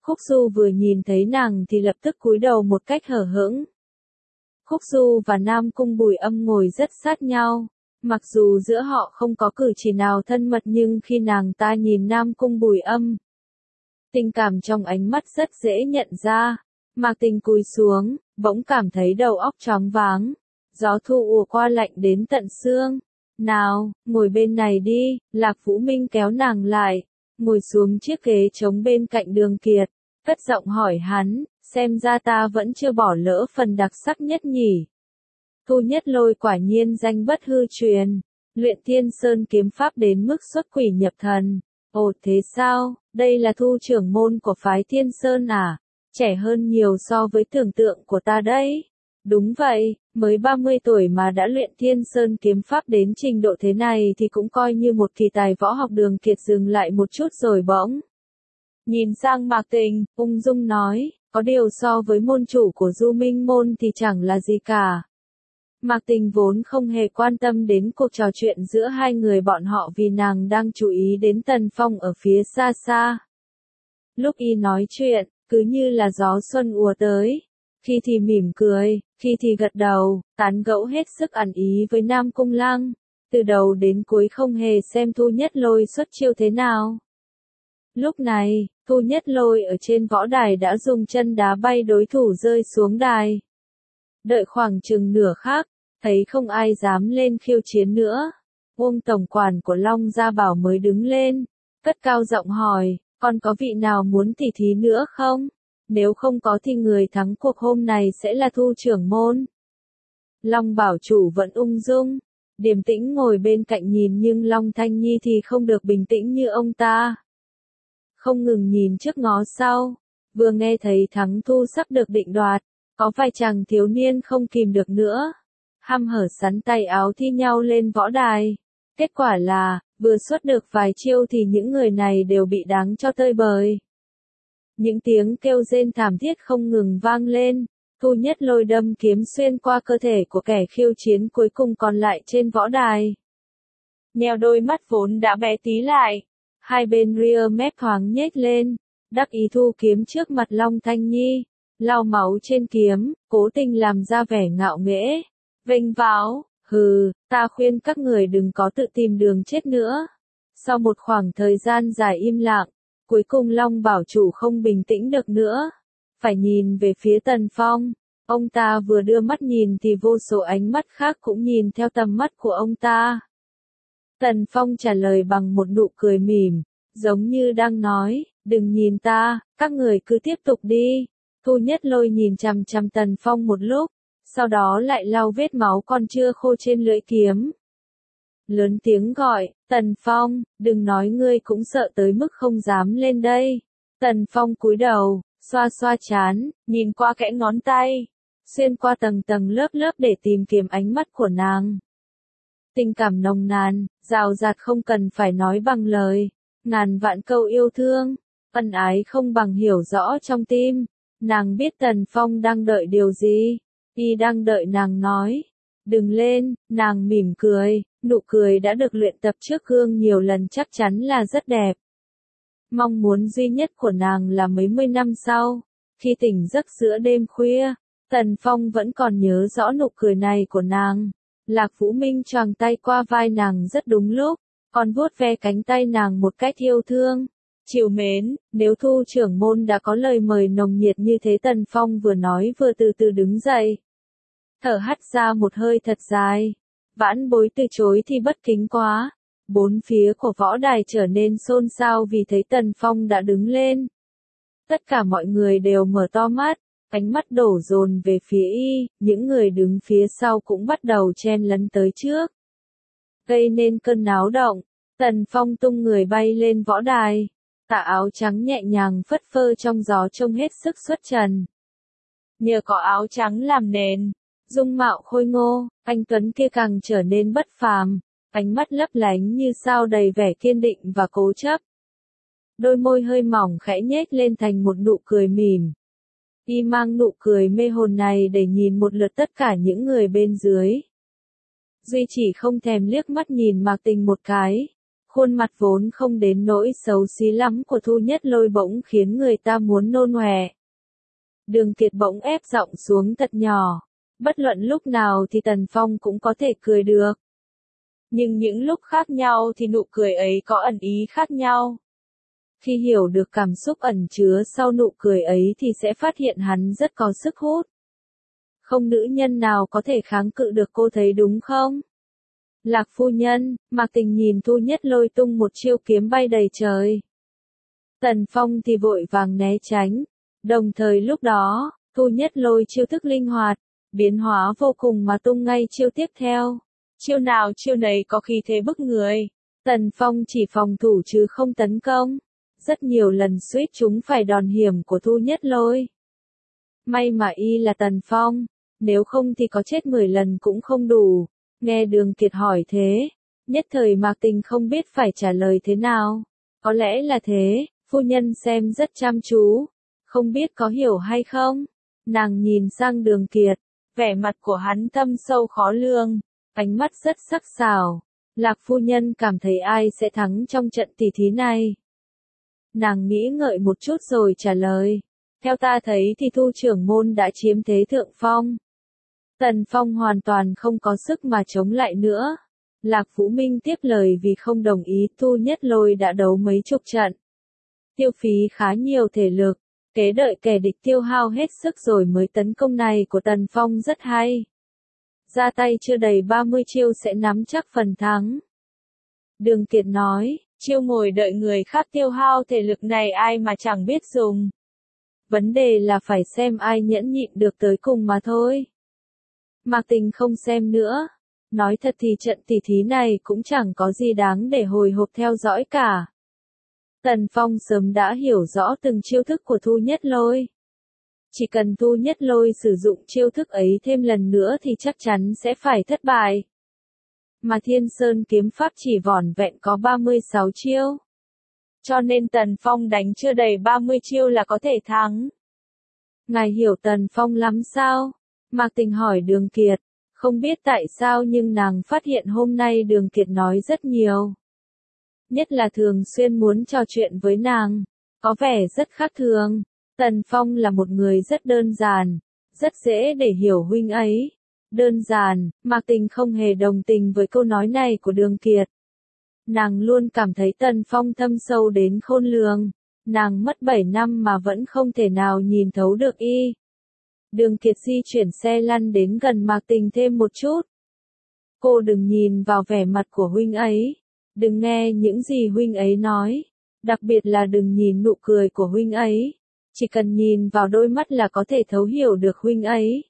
Khúc Du vừa nhìn thấy nàng thì lập tức cúi đầu một cách hờ hững. Khúc Du và Nam Cung Bùi Âm ngồi rất sát nhau. Mặc dù giữa họ không có cử chỉ nào thân mật nhưng khi nàng ta nhìn Nam Cung Bùi Âm, tình cảm trong ánh mắt rất dễ nhận ra. Mạc Tình cúi xuống, bỗng cảm thấy đầu óc choáng váng. Gió thu ùa qua lạnh đến tận xương. Nào, ngồi bên này đi, Lạc Vũ Minh kéo nàng lại, ngồi xuống chiếc ghế trống bên cạnh Đường Kiệt, cất giọng hỏi hắn, xem ra ta vẫn chưa bỏ lỡ phần đặc sắc nhất nhỉ. Thu Nhất Lôi quả nhiên danh bất hư truyền, luyện Thiên Sơn kiếm pháp đến mức xuất quỷ nhập thần. Ồ thế sao, đây là Thu trưởng môn của phái Thiên Sơn à? Trẻ hơn nhiều so với tưởng tượng của ta đấy. Đúng vậy, mới 30 tuổi mà đã luyện Thiên Sơn kiếm pháp đến trình độ thế này thì cũng coi như một kỳ tài võ học. Đường Kiệt dừng lại một chút rồi bỗng nhìn sang Mạc Tình, ung dung nói, có điều so với môn chủ của Du Minh môn thì chẳng là gì cả. Mạc Tình vốn không hề quan tâm đến cuộc trò chuyện giữa hai người bọn họ vì nàng đang chú ý đến Tần Phong ở phía xa xa. Lúc y nói chuyện, cứ như là gió xuân ùa tới. Khi thì mỉm cười, khi thì gật đầu, tán gẫu hết sức ẩn ý với Nam Cung Lăng. Từ đầu đến cuối không hề xem Thu Nhất Lôi xuất chiêu thế nào. Lúc này, Thu Nhất Lôi ở trên võ đài đã dùng chân đá bay đối thủ rơi xuống đài. Đợi khoảng chừng nửa khắc, thấy không ai dám lên khiêu chiến nữa. Uông tổng quản của Long Gia Bảo mới đứng lên, cất cao giọng hỏi, còn có vị nào muốn tỉ thí nữa không? Nếu không có thì người thắng cuộc hôm này sẽ là Thu trưởng môn. Long Bảo chủ vẫn ung dung, điềm tĩnh ngồi bên cạnh nhìn nhưng Long Thanh Nhi thì không được bình tĩnh như ông ta. Không ngừng nhìn trước ngó sau, vừa nghe thấy thắng thu sắp được định đoạt, có vài chàng thiếu niên không kìm được nữa. Hăm hở sắn tay áo thi nhau lên võ đài. Kết quả là, vừa xuất được vài chiêu thì những người này đều bị đánh cho tơi bời. Những tiếng kêu rên thảm thiết không ngừng vang lên, Thu Nhất Lôi đâm kiếm xuyên qua cơ thể của kẻ khiêu chiến cuối cùng còn lại trên võ đài. Nheo đôi mắt vốn đã bé tí lại, hai bên ria mép thoáng nhếch lên, đắc ý thu kiếm trước mặt Long Thanh Nhi, lau máu trên kiếm, cố tình làm ra vẻ ngạo nghễ, vênh váo, hừ, ta khuyên các người đừng có tự tìm đường chết nữa. Sau một khoảng thời gian dài im lặng, cuối cùng Long Bảo chủ không bình tĩnh được nữa, phải nhìn về phía Tần Phong. Ông ta vừa đưa mắt nhìn thì vô số ánh mắt khác cũng nhìn theo tầm mắt của ông ta. Tần Phong trả lời bằng một nụ cười mỉm, giống như đang nói, đừng nhìn ta, các người cứ tiếp tục đi. Thu Nhất Lôi nhìn chằm chằm Tần Phong một lúc, sau đó lại lau vết máu còn chưa khô trên lưỡi kiếm. Lớn tiếng gọi, Tần Phong, đừng nói ngươi cũng sợ tới mức không dám lên đây. Tần Phong cúi đầu, xoa xoa trán, nhìn qua kẽ ngón tay, xuyên qua tầng tầng lớp lớp để tìm kiếm ánh mắt của nàng. Tình cảm nồng nàn, rào rạt không cần phải nói bằng lời, ngàn vạn câu yêu thương, ân ái không bằng hiểu rõ trong tim. Nàng biết Tần Phong đang đợi điều gì, y đang đợi nàng nói, đừng lên. Nàng mỉm cười, nụ cười đã được luyện tập trước gương nhiều lần chắc chắn là rất đẹp. Mong muốn duy nhất của nàng là mấy mươi năm sau, khi tỉnh giấc giữa đêm khuya, Tần Phong vẫn còn nhớ rõ nụ cười này của nàng. Lạc Vũ Minh choàng tay qua vai nàng rất đúng lúc, còn vuốt ve cánh tay nàng một cách yêu thương, trìu mến. Nếu Thu trưởng môn đã có lời mời nồng nhiệt như thế, Tần Phong vừa nói vừa từ từ đứng dậy, thở hắt ra một hơi thật dài. Vãn bối từ chối thì bất kính quá. Bốn phía của võ đài trở nên xôn xao vì thấy Tần Phong đã đứng lên. Tất cả mọi người đều mở to mắt, ánh mắt đổ dồn về phía y, những người đứng phía sau cũng bắt đầu chen lấn tới trước, gây nên cơn náo động. Tần Phong tung người bay lên võ đài, tà áo trắng nhẹ nhàng phất phơ trong gió trông hết sức xuất trần. Nhờ có áo trắng làm nền, dung mạo khôi ngô, anh tuấn kia càng trở nên bất phàm, ánh mắt lấp lánh như sao đầy vẻ kiên định và cố chấp. Đôi môi hơi mỏng khẽ nhếch lên thành một nụ cười mỉm. Y mang nụ cười mê hồn này để nhìn một lượt tất cả những người bên dưới. Duy chỉ không thèm liếc mắt nhìn Mạc Tình một cái. Khuôn mặt vốn không đến nỗi xấu xí lắm của Thu Nhất Lôi bỗng khiến người ta muốn nôn ọe. Đường Kiệt bỗng ép giọng xuống thật nhỏ. Bất luận lúc nào thì Tần Phong cũng có thể cười được. Nhưng những lúc khác nhau thì nụ cười ấy có ẩn ý khác nhau. Khi hiểu được cảm xúc ẩn chứa sau nụ cười ấy thì sẽ phát hiện hắn rất có sức hút. Không nữ nhân nào có thể kháng cự được, cô thấy đúng không? Lạc phu nhân, Mạc Tình nhìn Thu Nhất Lôi tung một chiêu kiếm bay đầy trời. Tần Phong thì vội vàng né tránh. Đồng thời lúc đó, Thu Nhất Lôi chiêu thức linh hoạt, biến hóa vô cùng mà tung ngay chiêu tiếp theo. Chiêu nào chiêu nấy có khí thế bức người. Tần Phong chỉ phòng thủ chứ không tấn công. Rất nhiều lần suýt chúng phải đòn hiểm của Thu Nhất Lôi. May mà y là Tần Phong, nếu không thì có chết 10 lần cũng không đủ. Nghe Đường Kiệt hỏi thế, nhất thời Mạc Tình không biết phải trả lời thế nào. Có lẽ là thế, phu nhân xem rất chăm chú, không biết có hiểu hay không. Nàng nhìn sang Đường Kiệt, vẻ mặt của hắn thâm sâu khó lường, ánh mắt rất sắc sảo. Lạc phu nhân cảm thấy ai sẽ thắng trong trận tỷ thí này? Nàng nghĩ ngợi một chút rồi trả lời. Theo ta thấy thì Thu trưởng môn đã chiếm thế thượng phong. Tần Phong hoàn toàn không có sức mà chống lại nữa. Lạc Vũ Minh tiếp lời vì không đồng ý. Thu Nhất Lôi đã đấu mấy chục trận, tiêu phí khá nhiều thể lực, kế đợi kẻ địch tiêu hao hết sức rồi mới tấn công này của Tần Phong rất hay. Ra tay chưa đầy 30 chiêu sẽ nắm chắc phần thắng. Đường Kiệt nói, chiêu ngồi đợi người khác tiêu hao thể lực này ai mà chẳng biết dùng. Vấn đề là phải xem ai nhẫn nhịn được tới cùng mà thôi. Mạc Tình không xem nữa. Nói thật thì trận tỷ thí này cũng chẳng có gì đáng để hồi hộp theo dõi cả. Tần Phong sớm đã hiểu rõ từng chiêu thức của Thu Nhất Lôi. Chỉ cần Thu Nhất Lôi sử dụng chiêu thức ấy thêm lần nữa thì chắc chắn sẽ phải thất bại. Mà Thiên Sơn kiếm pháp chỉ vỏn vẹn có 36 chiêu. Cho nên Tần Phong đánh chưa đầy 30 chiêu là có thể thắng. Ngài hiểu Tần Phong lắm sao? Mạc Tình hỏi Đường Kiệt. Không biết tại sao nhưng nàng phát hiện hôm nay Đường Kiệt nói rất nhiều. Nhất là thường xuyên muốn trò chuyện với nàng. Có vẻ rất khác thường. Tần Phong là một người rất đơn giản. Rất dễ để hiểu huynh ấy. Đơn giản, Mạc Tình không hề đồng tình với câu nói này của Đường Kiệt. Nàng luôn cảm thấy Tần Phong thâm sâu đến khôn lường. Nàng mất 7 năm mà vẫn không thể nào nhìn thấu được y. Đường Kiệt di chuyển xe lăn đến gần Mạc Tình thêm một chút. Cô đừng nhìn vào vẻ mặt của huynh ấy. Đừng nghe những gì huynh ấy nói. Đặc biệt là đừng nhìn nụ cười của huynh ấy. Chỉ cần nhìn vào đôi mắt là có thể thấu hiểu được huynh ấy.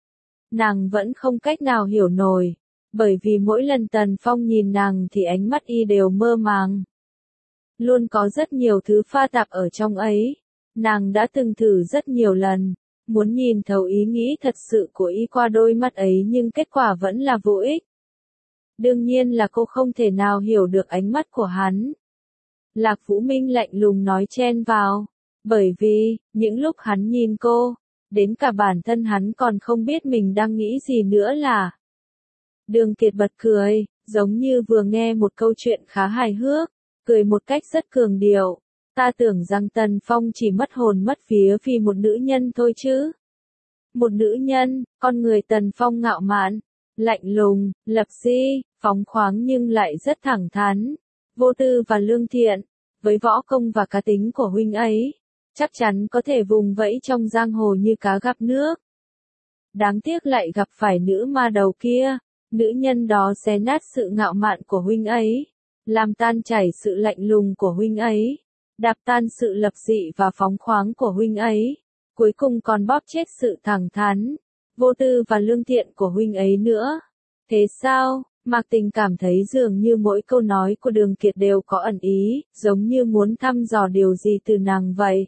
Nàng vẫn không cách nào hiểu nổi. Bởi vì mỗi lần Tần Phong nhìn nàng thì ánh mắt y đều mơ màng. Luôn có rất nhiều thứ pha tạp ở trong ấy. Nàng đã từng thử rất nhiều lần. Muốn nhìn thấu ý nghĩ thật sự của y qua đôi mắt ấy nhưng kết quả vẫn là vô ích. Đương nhiên là cô không thể nào hiểu được ánh mắt của hắn. Lạc Vũ Minh lạnh lùng nói chen vào. Bởi vì, những lúc hắn nhìn cô, đến cả bản thân hắn còn không biết mình đang nghĩ gì nữa là. Đường Kiệt bật cười, giống như vừa nghe một câu chuyện khá hài hước, cười một cách rất cường điệu. Ta tưởng rằng Tần Phong chỉ mất hồn mất vía vì một nữ nhân thôi chứ. Một nữ nhân, con người Tần Phong ngạo mạn, lạnh lùng, lập di, phóng khoáng nhưng lại rất thẳng thắn, vô tư và lương thiện. Với võ công và cá tính của huynh ấy, chắc chắn có thể vùng vẫy trong giang hồ như cá gặp nước. Đáng tiếc lại gặp phải nữ ma đầu kia, nữ nhân đó xé nát sự ngạo mạn của huynh ấy, làm tan chảy sự lạnh lùng của huynh ấy, đạp tan sự lập dị và phóng khoáng của huynh ấy, cuối cùng còn bóp chết sự thẳng thắn, vô tư và lương thiện của huynh ấy nữa. Thế sao? Mạc Tình cảm thấy dường như mỗi câu nói của Đường Kiệt đều có ẩn ý, giống như muốn thăm dò điều gì từ nàng vậy.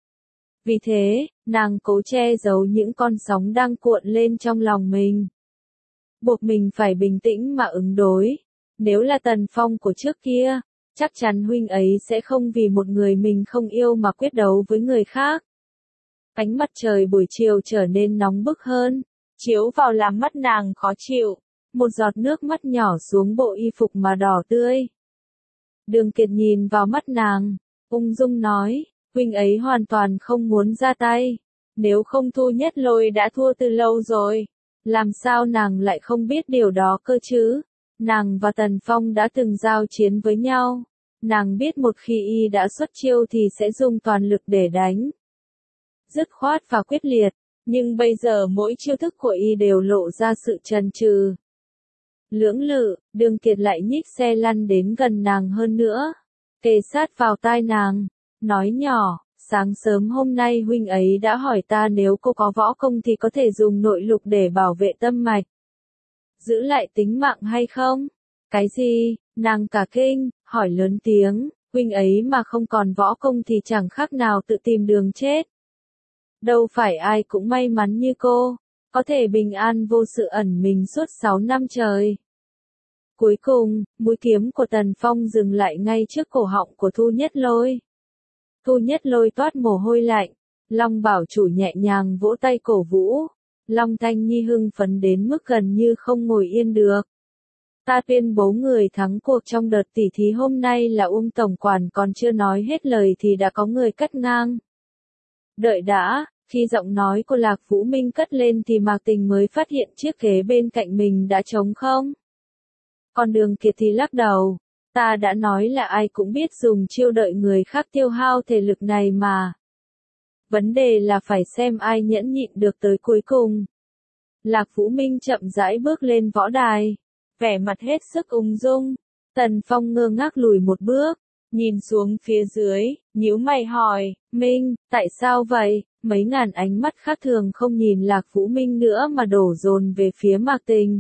Vì thế, nàng cố che giấu những con sóng đang cuộn lên trong lòng mình. Buộc mình phải bình tĩnh mà ứng đối. Nếu là Tần Phong của trước kia, chắc chắn huynh ấy sẽ không vì một người mình không yêu mà quyết đấu với người khác. Ánh mặt trời buổi chiều trở nên nóng bức hơn, chiếu vào làm mắt nàng khó chịu. Một giọt nước mắt nhỏ xuống bộ y phục mà đỏ tươi. Đường Kiệt nhìn vào mắt nàng, ung dung nói, huynh ấy hoàn toàn không muốn ra tay. Nếu không Thu Nhất Lôi đã thua từ lâu rồi. Làm sao nàng lại không biết điều đó cơ chứ? Nàng và Tần Phong đã từng giao chiến với nhau. Nàng biết một khi y đã xuất chiêu thì sẽ dùng toàn lực để đánh. Dứt khoát và quyết liệt, nhưng bây giờ mỗi chiêu thức của y đều lộ ra sự chần chừ. Lưỡng lự, Đường Kiệt lại nhích xe lăn đến gần nàng hơn nữa, kề sát vào tai nàng, nói nhỏ, sáng sớm hôm nay huynh ấy đã hỏi ta nếu cô có võ công thì có thể dùng nội lực để bảo vệ tâm mạch. Giữ lại tính mạng hay không? Cái gì? Nàng cả kinh, hỏi lớn tiếng, huynh ấy mà không còn võ công thì chẳng khác nào tự tìm đường chết. Đâu phải ai cũng may mắn như cô, có thể bình an vô sự ẩn mình suốt 6 năm trời. Cuối cùng, mũi kiếm của Tần Phong dừng lại ngay trước cổ họng của Thu Nhất Lôi. Thu Nhất Lôi toát mồ hôi lạnh, Long Bảo Chủ nhẹ nhàng vỗ tay cổ vũ. Long Thanh Nhi hưng phấn đến mức gần như không ngồi yên được. Ta tuyên bố người thắng cuộc trong đợt tỉ thí hôm nay là Uông Tổng Quản, còn chưa nói hết lời thì đã có người cắt ngang. Đợi đã, khi giọng nói của Lạc Vũ Minh cất lên thì Mạc Tình mới phát hiện chiếc ghế bên cạnh mình đã trống không. Còn Đường Kiệt thì lắc đầu, ta đã nói là ai cũng biết dùng chiêu đợi người khác tiêu hao thể lực này mà. Vấn đề là phải xem ai nhẫn nhịn được tới cuối cùng. Lạc Vũ Minh chậm rãi bước lên võ đài, vẻ mặt hết sức ung dung. Tần Phong ngơ ngác lùi một bước, nhìn xuống phía dưới, nhíu mày hỏi, Minh, tại sao vậy? Mấy ngàn ánh mắt khác thường không nhìn Lạc Vũ Minh nữa mà đổ dồn về phía Mạc Tình.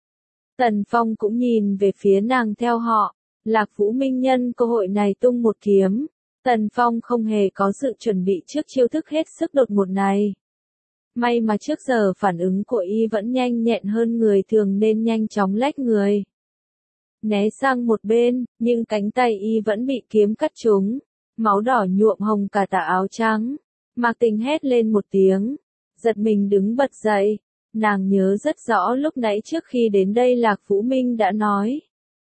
Tần Phong cũng nhìn về phía nàng theo họ. Lạc Vũ Minh nhân cơ hội này tung một kiếm. Tần Phong không hề có sự chuẩn bị trước chiêu thức hết sức đột ngột này. May mà trước giờ phản ứng của y vẫn nhanh nhẹn hơn người thường nên nhanh chóng lách người. Né sang một bên, nhưng cánh tay y vẫn bị kiếm cắt trúng. Máu đỏ nhuộm hồng cả tà áo trắng. Mạc Tình hét lên một tiếng, giật mình đứng bật dậy. Nàng nhớ rất rõ lúc nãy trước khi đến đây Lạc Vũ Minh đã nói.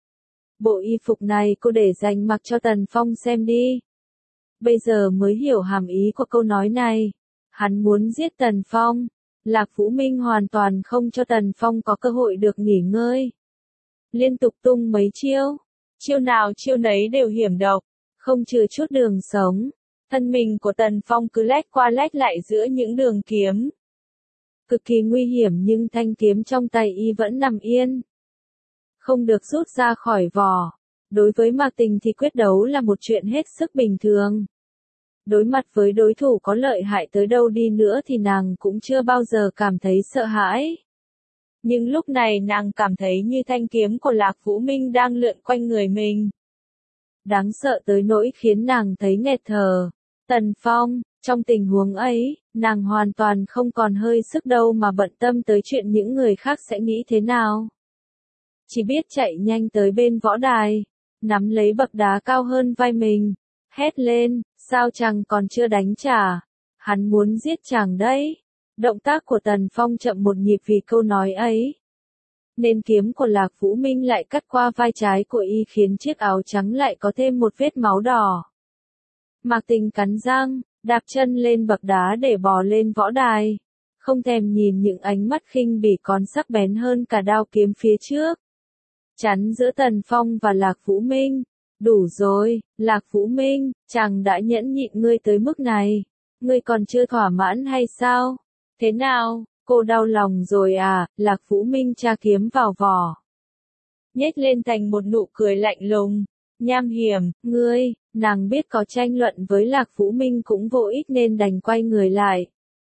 Bộ y phục này cô để dành mặc cho Tần Phong xem đi. Bây giờ mới hiểu hàm ý của câu nói này. Hắn muốn giết Tần Phong. Lạc Vũ Minh hoàn toàn không cho Tần Phong có cơ hội được nghỉ ngơi. Liên tục tung mấy chiêu. Chiêu nào chiêu nấy đều hiểm độc, không chừa chút đường sống. Thân mình của Tần Phong cứ lách qua lách lại giữa những đường kiếm. Cực kỳ nguy hiểm nhưng thanh kiếm trong tay y vẫn nằm yên. Không được rút ra khỏi vỏ. Đối với Mạc Tình thì quyết đấu là một chuyện hết sức bình thường. Đối mặt với đối thủ có lợi hại tới đâu đi nữa thì nàng cũng chưa bao giờ cảm thấy sợ hãi. Nhưng lúc này nàng cảm thấy như thanh kiếm của Lạc Vũ Minh đang lượn quanh người mình. Đáng sợ tới nỗi khiến nàng thấy nghẹt thở. Tần Phong, trong tình huống ấy, nàng hoàn toàn không còn hơi sức đâu mà bận tâm tới chuyện những người khác sẽ nghĩ thế nào. Chỉ biết chạy nhanh tới bên võ đài, nắm lấy bậc đá cao hơn vai mình, hét lên, sao chàng còn chưa đánh trả? Hắn muốn giết chàng đấy. Động tác của Tần Phong chậm một nhịp vì câu nói ấy. Nên kiếm của Lạc Vũ Minh lại cắt qua vai trái của y khiến chiếc áo trắng lại có thêm một vết máu đỏ. Mạc Tình cắn răng, đạp chân lên bậc đá để bò lên võ đài. Không thèm nhìn những ánh mắt khinh bỉ còn sắc bén hơn cả đao kiếm phía trước. Chắn giữa Tần Phong và Lạc Vũ Minh. Đủ rồi, Lạc Vũ Minh, chàng đã nhẫn nhịn ngươi tới mức này. Ngươi còn chưa thỏa mãn hay sao? Thế nào, cô đau lòng rồi à? Lạc Vũ Minh tra kiếm vào vỏ. Nhếch lên thành một nụ cười lạnh lùng. Nham hiểm, ngươi, nàng biết có tranh luận với Lạc Vũ Minh cũng vô ích nên đành quay người lại.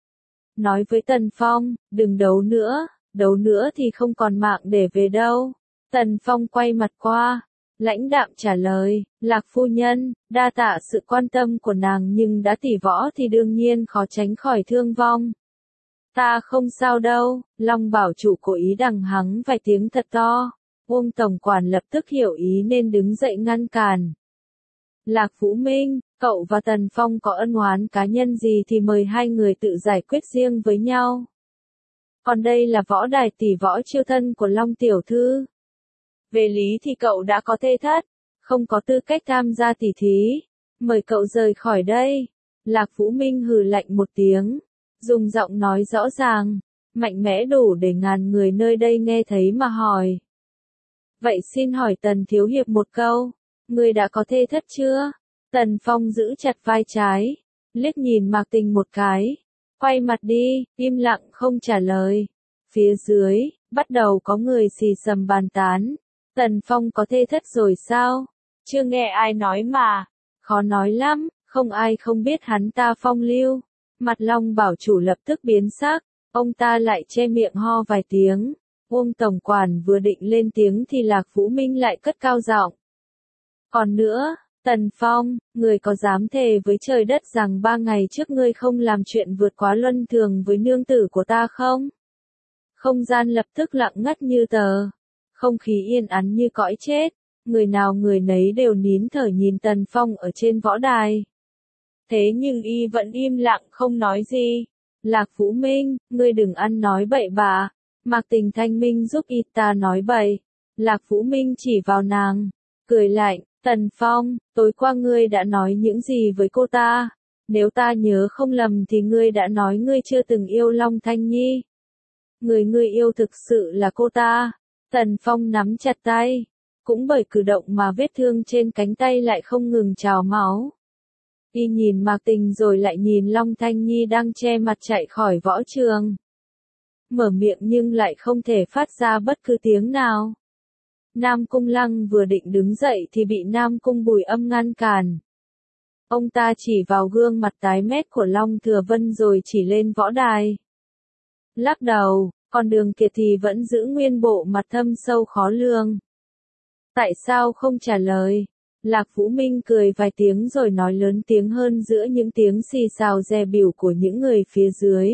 Nói với Tần Phong, đừng đấu nữa thì không còn mạng để về đâu. Tần Phong quay mặt qua, lãnh đạm trả lời, Lạc phu nhân, đa tạ sự quan tâm của nàng nhưng đã tỷ võ thì đương nhiên khó tránh khỏi thương vong. Ta không sao đâu, Long Bảo Chủ cố ý đằng hắng vài tiếng thật to. Uông Tổng Quản lập tức hiểu ý nên đứng dậy ngăn cản. Lạc Vũ Minh, cậu và Tần Phong có ân oán cá nhân gì thì mời hai người tự giải quyết riêng với nhau. Còn đây là võ đài tỷ võ chiêu thân của Long Tiểu Thư. Về lý thì cậu đã có thê thất, không có tư cách tham gia tỉ thí. Mời cậu rời khỏi đây. Lạc Vũ Minh hừ lạnh một tiếng, dùng giọng nói rõ ràng, mạnh mẽ đủ để ngàn người nơi đây nghe thấy mà hỏi. Vậy xin hỏi Tần Thiếu Hiệp một câu, người đã có thê thất chưa? Tần Phong giữ chặt vai trái, liếc nhìn Mạc Tình một cái, quay mặt đi, im lặng không trả lời. Phía dưới, bắt đầu có người xì xầm bàn tán. Tần Phong có thê thất rồi sao? Chưa nghe ai nói mà. Khó nói lắm, không ai không biết hắn ta phong lưu. Mặt Long bảo chủ lập tức biến sắc, ông ta lại che miệng ho vài tiếng. Uông tổng quản vừa định lên tiếng thì Lạc Vũ Minh lại cất cao giọng. Còn nữa, Tần Phong, người có dám thề với trời đất rằng 3 ngày trước ngươi không làm chuyện vượt quá luân thường với nương tử của ta không? Không gian lập tức lặng ngắt như tờ. Không khí yên ắng như cõi chết. Người nào người nấy đều nín thở nhìn Tần Phong ở trên võ đài. Thế nhưng y vẫn im lặng không nói gì. Lạc Vũ Minh, ngươi đừng ăn nói bậy bạ. Mạc Tình thanh minh giúp y ta nói bậy. Lạc Vũ Minh chỉ vào nàng, cười lạnh, Tần Phong, tối qua ngươi đã nói những gì với cô ta? Nếu ta nhớ không lầm thì ngươi đã nói ngươi chưa từng yêu Long Thanh Nhi. Người ngươi yêu thực sự là cô ta. Tần Phong nắm chặt tay. Cũng bởi cử động mà vết thương trên cánh tay lại không ngừng trào máu. Y nhìn Mạc Tình rồi lại nhìn Long Thanh Nhi đang che mặt chạy khỏi võ trường. Mở miệng nhưng lại không thể phát ra bất cứ tiếng nào. Nam Cung Lăng vừa định đứng dậy thì bị Nam Cung Bùi Âm ngăn cản. Ông ta chỉ vào gương mặt tái mét của Long Thừa Vân rồi chỉ lên võ đài. Lắc đầu, còn Đường Kiệt thì vẫn giữ nguyên bộ mặt thâm sâu khó lường. Tại sao không trả lời? Lạc Vũ Minh cười vài tiếng rồi nói lớn tiếng hơn giữa những tiếng xì xào dè bỉu của những người phía dưới.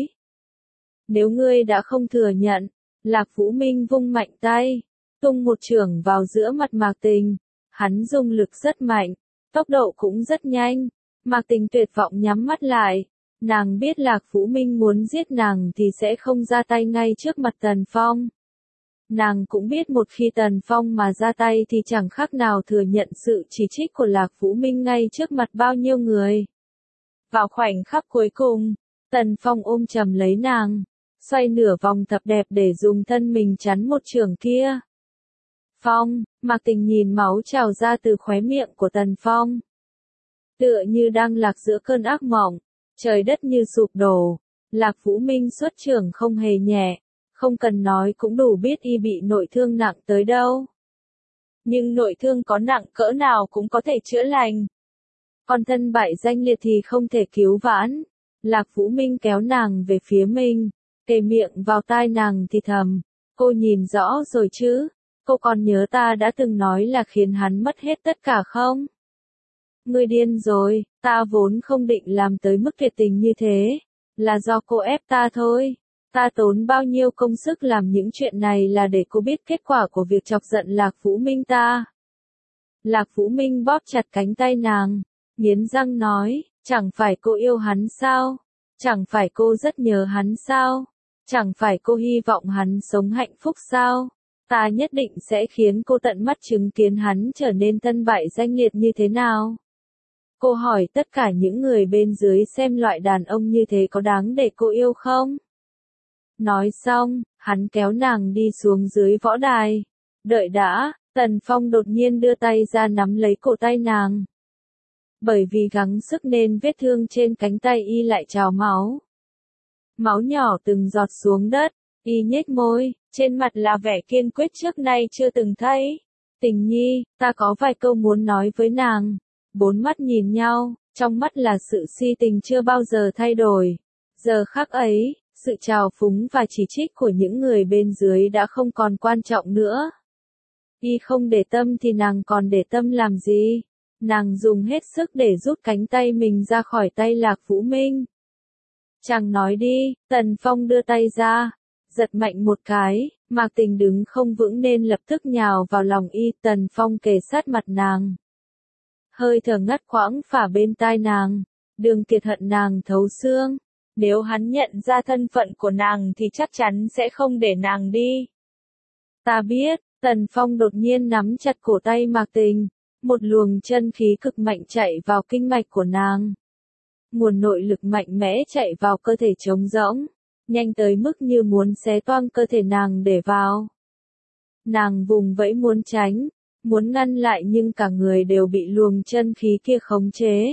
Nếu ngươi đã không thừa nhận, Lạc Vũ Minh vung mạnh tay, tung một chưởng vào giữa mặt Mạc Tình. Hắn dùng lực rất mạnh, tốc độ cũng rất nhanh. Mạc Tình tuyệt vọng nhắm mắt lại. Nàng biết Lạc Vũ Minh muốn giết nàng thì sẽ không ra tay ngay trước mặt Tần Phong. Nàng cũng biết một khi Tần Phong mà ra tay thì chẳng khác nào thừa nhận sự chỉ trích của Lạc Vũ Minh ngay trước mặt bao nhiêu người. Vào khoảnh khắc cuối cùng, Tần Phong ôm chầm lấy nàng, xoay nửa vòng thập đẹp để dùng thân mình chắn một chưởng kia. Phong, Mạc Tình nhìn máu trào ra từ khóe miệng của Tần Phong. Tựa như đang lạc giữa cơn ác mộng, trời đất như sụp đổ. Lạc Vũ Minh xuất chưởng không hề nhẹ. Không cần nói cũng đủ biết y bị nội thương nặng tới đâu. Nhưng nội thương có nặng cỡ nào cũng có thể chữa lành. Còn thân bại danh liệt thì không thể cứu vãn. Lạc Vũ Minh kéo nàng về phía mình, kề miệng vào tai nàng thì thầm. Cô nhìn rõ rồi chứ? Cô còn nhớ ta đã từng nói là khiến hắn mất hết tất cả không? Ngươi điên rồi, ta vốn không định làm tới mức tuyệt tình như thế. Là do cô ép ta thôi. Ta tốn bao nhiêu công sức làm những chuyện này là để cô biết kết quả của việc chọc giận Lạc Vũ Minh ta. Lạc Vũ Minh bóp chặt cánh tay nàng, nghiến răng nói, chẳng phải cô yêu hắn sao? Chẳng phải cô rất nhớ hắn sao? Chẳng phải cô hy vọng hắn sống hạnh phúc sao? Ta nhất định sẽ khiến cô tận mắt chứng kiến hắn trở nên thân bại danh liệt như thế nào. Cô hỏi tất cả những người bên dưới xem loại đàn ông như thế có đáng để cô yêu không? Nói xong, hắn kéo nàng đi xuống dưới võ đài. Đợi đã, Tần Phong đột nhiên đưa tay ra nắm lấy cổ tay nàng. Bởi vì gắng sức nên vết thương trên cánh tay y lại trào máu. Máu nhỏ từng giọt xuống đất, y nhếch môi, trên mặt là vẻ kiên quyết trước nay chưa từng thấy. Tình Nhi, ta có vài câu muốn nói với nàng. Bốn mắt nhìn nhau, trong mắt là sự si tình chưa bao giờ thay đổi. Giờ khắc ấy, sự trào phúng và chỉ trích của những người bên dưới đã không còn quan trọng nữa. Y không để tâm thì nàng còn để tâm làm gì? Nàng dùng hết sức để rút cánh tay mình ra khỏi tay Lạc Vũ Minh. Chàng nói đi, Tần Phong đưa tay ra, giật mạnh một cái, Mạc Tình đứng không vững nên lập tức nhào vào lòng y. Tần Phong kề sát mặt nàng. Hơi thở ngắt quãng phả bên tai nàng, Đường Kiệt hận nàng thấu xương. Nếu hắn nhận ra thân phận của nàng thì chắc chắn sẽ không để nàng đi. Ta biết, Tần Phong đột nhiên nắm chặt cổ tay Mạc Tình, Một luồng chân khí cực mạnh chạy vào kinh mạch của nàng. Nguồn nội lực mạnh mẽ chạy vào cơ thể trống rỗng, nhanh tới mức như muốn xé toang cơ thể nàng để vào. Nàng vùng vẫy muốn tránh, muốn ngăn lại nhưng cả người đều bị luồng chân khí kia khống chế.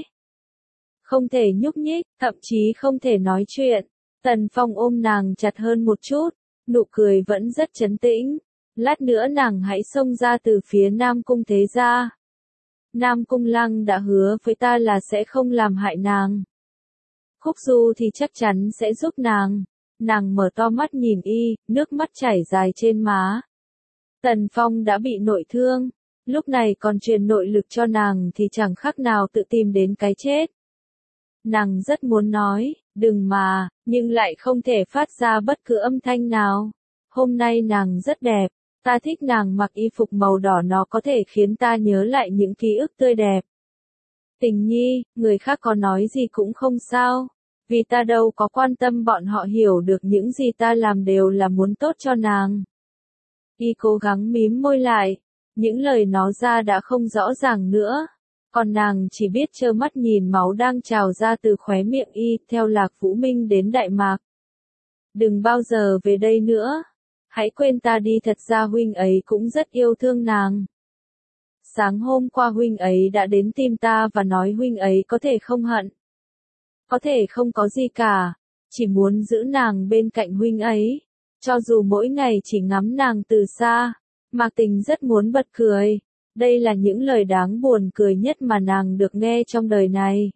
Không thể nhúc nhích, thậm chí không thể nói chuyện. Tần Phong ôm nàng chặt hơn một chút, nụ cười vẫn rất trấn tĩnh. Lát nữa nàng hãy xông ra từ phía Nam Cung thế gia. Nam Cung Lăng đã hứa với ta là sẽ không làm hại nàng. Khúc Du thì chắc chắn sẽ giúp nàng. Nàng mở to mắt nhìn y, nước mắt chảy dài trên má. Tần Phong đã bị nội thương, lúc này còn truyền nội lực cho nàng thì chẳng khác nào tự tìm đến cái chết. Nàng rất muốn nói, đừng mà, nhưng lại không thể phát ra bất cứ âm thanh nào. Hôm nay nàng rất đẹp, ta thích nàng mặc y phục màu đỏ, nó có thể khiến ta nhớ lại những ký ức tươi đẹp. Tình nhi, người khác có nói gì cũng không sao, vì ta đâu có quan tâm bọn họ hiểu được những gì ta làm đều là muốn tốt cho nàng. Y cố gắng mím môi lại, những lời nó ra đã không rõ ràng nữa. Còn nàng chỉ biết trơ mắt nhìn máu đang trào ra từ khóe miệng y, theo Lạc Vũ Minh đến Đại Mạc. Đừng bao giờ về đây nữa. Hãy quên ta đi, thật ra huynh ấy cũng rất yêu thương nàng. Sáng hôm qua huynh ấy đã đến tìm ta và nói huynh ấy có thể không hận. Có thể không có gì cả, chỉ muốn giữ nàng bên cạnh huynh ấy. Cho dù mỗi ngày chỉ ngắm nàng từ xa, Mạc Tình rất muốn bật cười. Đây là những lời đáng buồn cười nhất mà nàng được nghe trong đời này.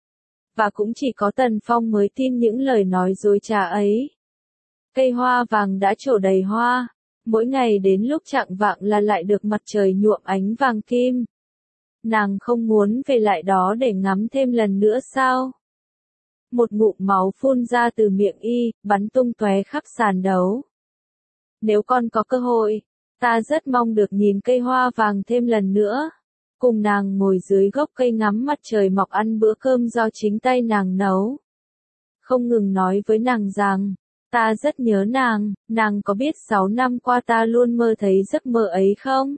Và cũng chỉ có Tần Phong mới tin những lời nói dối trá ấy. Cây hoa vàng đã trổ đầy hoa, mỗi ngày đến lúc chạng vạng là lại được mặt trời nhuộm ánh vàng kim. Nàng không muốn về lại đó để ngắm thêm lần nữa sao? Một ngụm máu phun ra từ miệng y, bắn tung tóe khắp sàn đấu. Nếu con có cơ hội, ta rất mong được nhìn cây hoa vàng thêm lần nữa. Cùng nàng ngồi dưới gốc cây ngắm mặt trời mọc, ăn bữa cơm do chính tay nàng nấu. Không ngừng nói với nàng rằng, ta rất nhớ nàng có biết 6 năm qua ta luôn mơ thấy giấc mơ ấy không?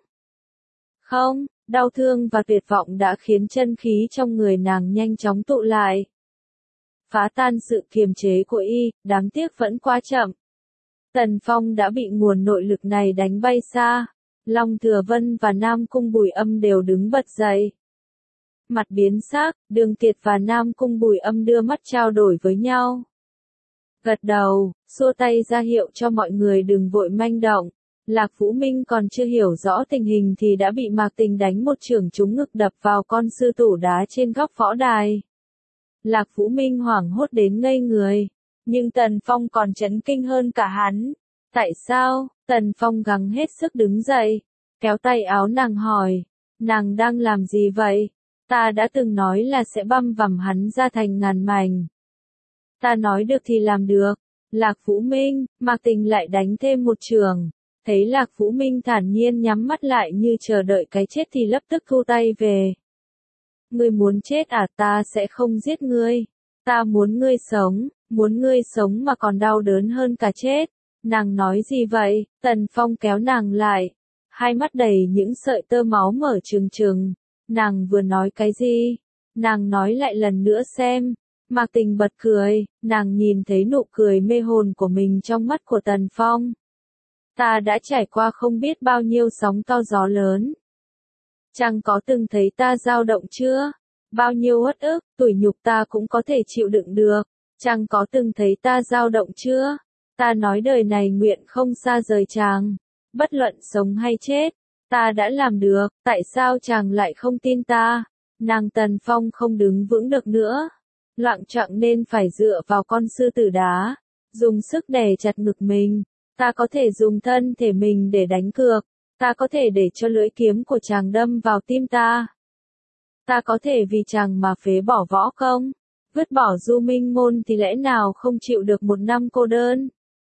Không, đau thương và tuyệt vọng đã khiến chân khí trong người nàng nhanh chóng tụ lại. Phá tan sự kiềm chế của y, đáng tiếc vẫn quá chậm. Tần Phong đã bị nguồn nội lực này đánh bay xa. Long Thừa Vân và Nam Cung Bùi Âm đều đứng bật dậy. Mặt biến sắc, Đường Kiệt và Nam Cung Bùi Âm đưa mắt trao đổi với nhau. Gật đầu, xua tay ra hiệu cho mọi người đừng vội manh động. Lạc Vũ Minh còn chưa hiểu rõ tình hình thì đã bị Mạc Tình đánh một chưởng trúng ngực, đập vào con sư tủ đá trên góc võ đài. Lạc Vũ Minh hoảng hốt đến ngây người. Nhưng Tần Phong còn chấn kinh hơn cả hắn. Tại sao? Tần Phong gắng hết sức đứng dậy, kéo tay áo nàng hỏi, nàng đang làm gì vậy? Ta đã từng nói là sẽ băm vằm hắn ra thành ngàn mảnh. Ta nói được thì làm được. Lạc Vũ Minh, Mạc Tình lại đánh thêm một chưởng. Thấy Lạc Vũ Minh thản nhiên nhắm mắt lại như chờ đợi cái chết thì lập tức thu tay về. Ngươi muốn chết à? Ta sẽ không giết ngươi. Ta muốn ngươi sống mà còn đau đớn hơn cả chết. Nàng nói gì vậy? Tần Phong kéo nàng lại. Hai mắt đầy những sợi tơ máu mở trừng trừng. Nàng vừa nói cái gì? Nàng nói lại lần nữa xem. Mạc Tình bật cười, nàng nhìn thấy nụ cười mê hồn của mình trong mắt của Tần Phong. Ta đã trải qua không biết bao nhiêu sóng to gió lớn. Chẳng có từng thấy ta dao động chưa? Bao nhiêu uất ức, tủi nhục ta cũng có thể chịu đựng được. Chẳng có từng thấy ta dao động chưa? Ta nói đời này nguyện không xa rời chàng. Bất luận sống hay chết, ta đã làm được, tại sao chàng lại không tin ta? Nàng Tần Phong không đứng vững được nữa. Loạng choạng nên phải dựa vào con sư tử đá. Dùng sức đè chặt ngực mình. Ta có thể dùng thân thể mình để đánh cược. Ta có thể để cho lưỡi kiếm của chàng đâm vào tim ta. Ta có thể vì chàng mà phế bỏ võ công. Vứt bỏ Du Minh Môn thì lẽ nào không chịu được một năm cô đơn?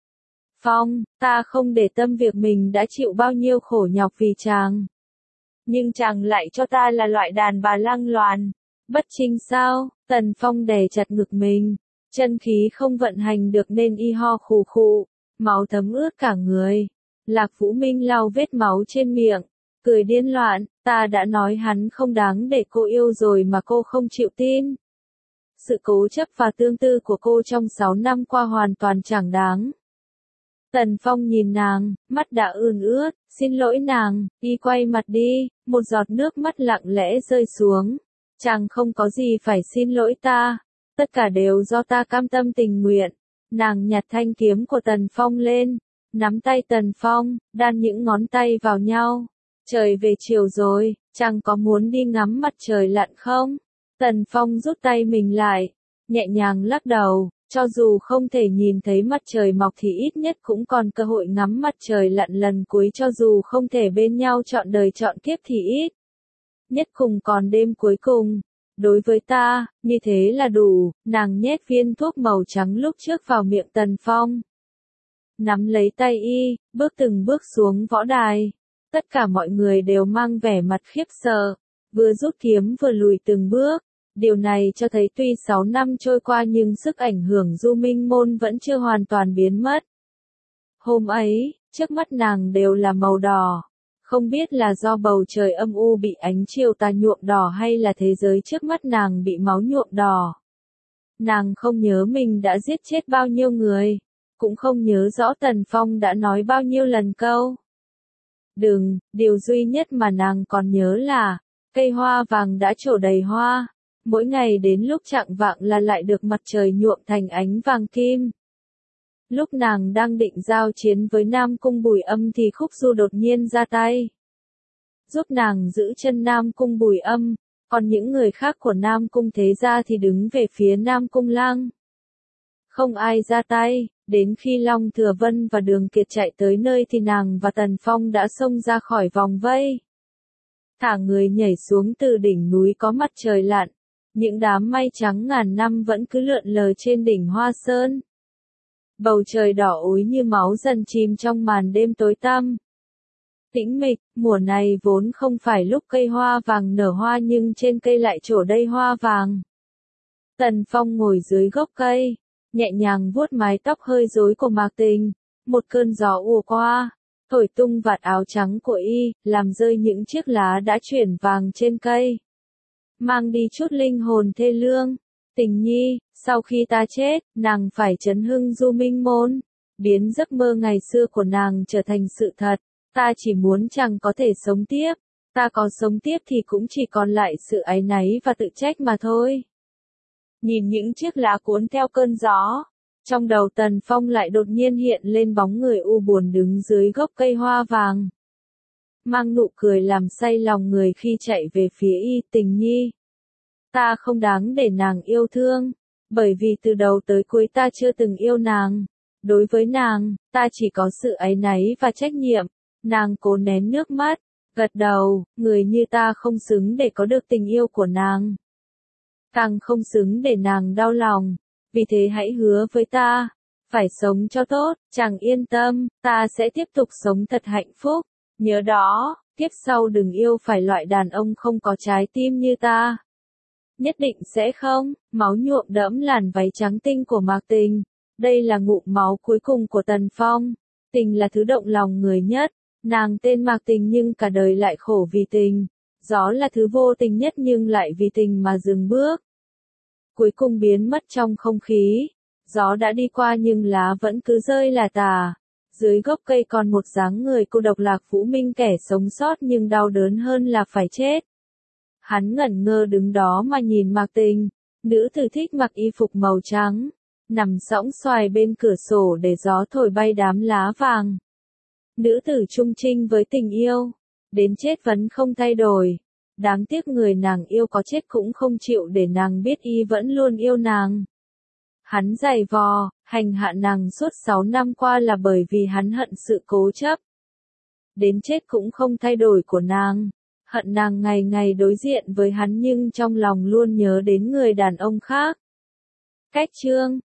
Phong, ta không để tâm việc mình đã chịu bao nhiêu khổ nhọc vì chàng. Nhưng chàng lại cho ta là loại đàn bà lăng loàn. Bất chính sao? Tần Phong đè chặt ngực mình. Chân khí không vận hành được nên y ho khù khụ. Máu thấm ướt cả người. Lạc Vũ Minh lau vết máu trên miệng. cười điên loạn, ta đã nói hắn không đáng để cô yêu rồi mà cô không chịu tin. Sự cố chấp và tương tư của cô trong 6 năm qua hoàn toàn chẳng đáng. Tần Phong nhìn nàng, mắt đã ươn ướt, xin lỗi nàng, y quay mặt đi, một giọt nước mắt lặng lẽ rơi xuống. Chàng không có gì phải xin lỗi ta, tất cả đều do ta cam tâm tình nguyện. Nàng nhặt thanh kiếm của Tần Phong lên, nắm tay Tần Phong, đan những ngón tay vào nhau. Trời về chiều rồi, chàng có muốn đi ngắm mặt trời lặn không? Tần Phong rút tay mình lại, nhẹ nhàng lắc đầu, cho dù không thể nhìn thấy mặt trời mọc thì ít nhất cũng còn cơ hội ngắm mặt trời lặn lần cuối, cho dù không thể bên nhau trọn đời trọn kiếp thì ít nhất cùng còn đêm cuối cùng. Đối với ta, như thế là đủ. Nàng nhét viên thuốc màu trắng lúc trước vào miệng Tần Phong. Nắm lấy tay y, bước từng bước xuống võ đài. Tất cả mọi người đều mang vẻ mặt khiếp sợ, vừa rút kiếm vừa lùi từng bước. Điều này cho thấy tuy 6 năm trôi qua nhưng sức ảnh hưởng Du Minh Môn vẫn chưa hoàn toàn biến mất. Hôm ấy, trước mắt nàng đều là màu đỏ. Không biết là do bầu trời âm u bị ánh chiều tà nhuộm đỏ hay là thế giới trước mắt nàng bị máu nhuộm đỏ. Nàng không nhớ mình đã giết chết bao nhiêu người, cũng không nhớ rõ Tần Phong đã nói bao nhiêu lần câu đừng, điều duy nhất mà nàng còn nhớ là, cây hoa vàng đã trổ đầy hoa, mỗi ngày đến lúc chạng vạng là lại được mặt trời nhuộm thành ánh vàng kim. Lúc nàng đang định giao chiến với Nam Cung Bùi Âm thì Khúc Du đột nhiên ra tay, giúp nàng giữ chân Nam Cung Bùi Âm, còn những người khác của Nam Cung Thế Gia thì đứng về phía Nam Cung Lăng. Không ai ra tay, đến khi Long Thừa Vân và Đường Kiệt chạy tới nơi thì nàng và Tần Phong đã xông ra khỏi vòng vây. Thả người nhảy xuống từ đỉnh núi có mặt trời lặn, những đám mây trắng ngàn năm vẫn cứ lượn lờ trên đỉnh Hoa Sơn. Bầu trời đỏ ối như máu dần chìm trong màn đêm tối tăm. Tĩnh mịch, mùa này vốn không phải lúc cây hoa vàng nở hoa nhưng trên cây lại trổ đầy hoa vàng. Tần Phong ngồi dưới gốc cây, nhẹ nhàng vuốt mái tóc hơi rối của Mạc Tình, một cơn gió ùa qua, thổi tung vạt áo trắng của y, làm rơi những chiếc lá đã chuyển vàng trên cây. Mang đi chút linh hồn thê lương. Tình nhi, sau khi ta chết, nàng phải chấn hưng Du Minh Môn, biến giấc mơ ngày xưa của nàng trở thành sự thật. Ta chỉ muốn chàng có thể sống tiếp, ta có sống tiếp thì cũng chỉ còn lại sự áy náy và tự trách mà thôi. Nhìn những chiếc lá cuốn theo cơn gió, trong đầu Tần Phong lại đột nhiên hiện lên bóng người u buồn đứng dưới gốc cây hoa vàng. Mang nụ cười làm say lòng người khi chạy về phía y. Tình nhi, ta không đáng để nàng yêu thương, bởi vì từ đầu tới cuối ta chưa từng yêu nàng. Đối với nàng, ta chỉ có sự áy náy và trách nhiệm. Nàng cố nén nước mắt, gật đầu, người như ta không xứng để có được tình yêu của nàng. Càng không xứng để nàng đau lòng, vì thế hãy hứa với ta, phải sống cho tốt, chàng yên tâm, ta sẽ tiếp tục sống thật hạnh phúc. Nhớ đó, tiếp sau đừng yêu phải loại đàn ông không có trái tim như ta. Nhất định sẽ không. Máu nhuộm đẫm làn váy trắng tinh của Mạc Tình. Đây là ngụm máu cuối cùng của Tần Phong. Tình là thứ động lòng người nhất. Nàng tên Mạc Tình nhưng cả đời lại khổ vì tình. Gió là thứ vô tình nhất nhưng lại vì tình mà dừng bước. Cuối cùng biến mất trong không khí. Gió đã đi qua nhưng lá vẫn cứ rơi là tả. Dưới gốc cây còn một dáng người cô độc Lạc Vũ Minh, kẻ sống sót nhưng đau đớn hơn là phải chết. Hắn ngẩn ngơ đứng đó mà nhìn Mạc Tình, nữ tử thích mặc y phục màu trắng, nằm sõng xoài bên cửa sổ để gió thổi bay đám lá vàng. Nữ tử trung trinh với tình yêu, đến chết vẫn không thay đổi. Đáng tiếc người nàng yêu có chết cũng không chịu để nàng biết y vẫn luôn yêu nàng. Hắn giày vò, hành hạ nàng suốt 6 năm qua là bởi vì hắn hận sự cố chấp. Đến chết cũng không thay đổi của nàng. Hận nàng ngày ngày đối diện với hắn nhưng trong lòng luôn nhớ đến người đàn ông khác. Cách chương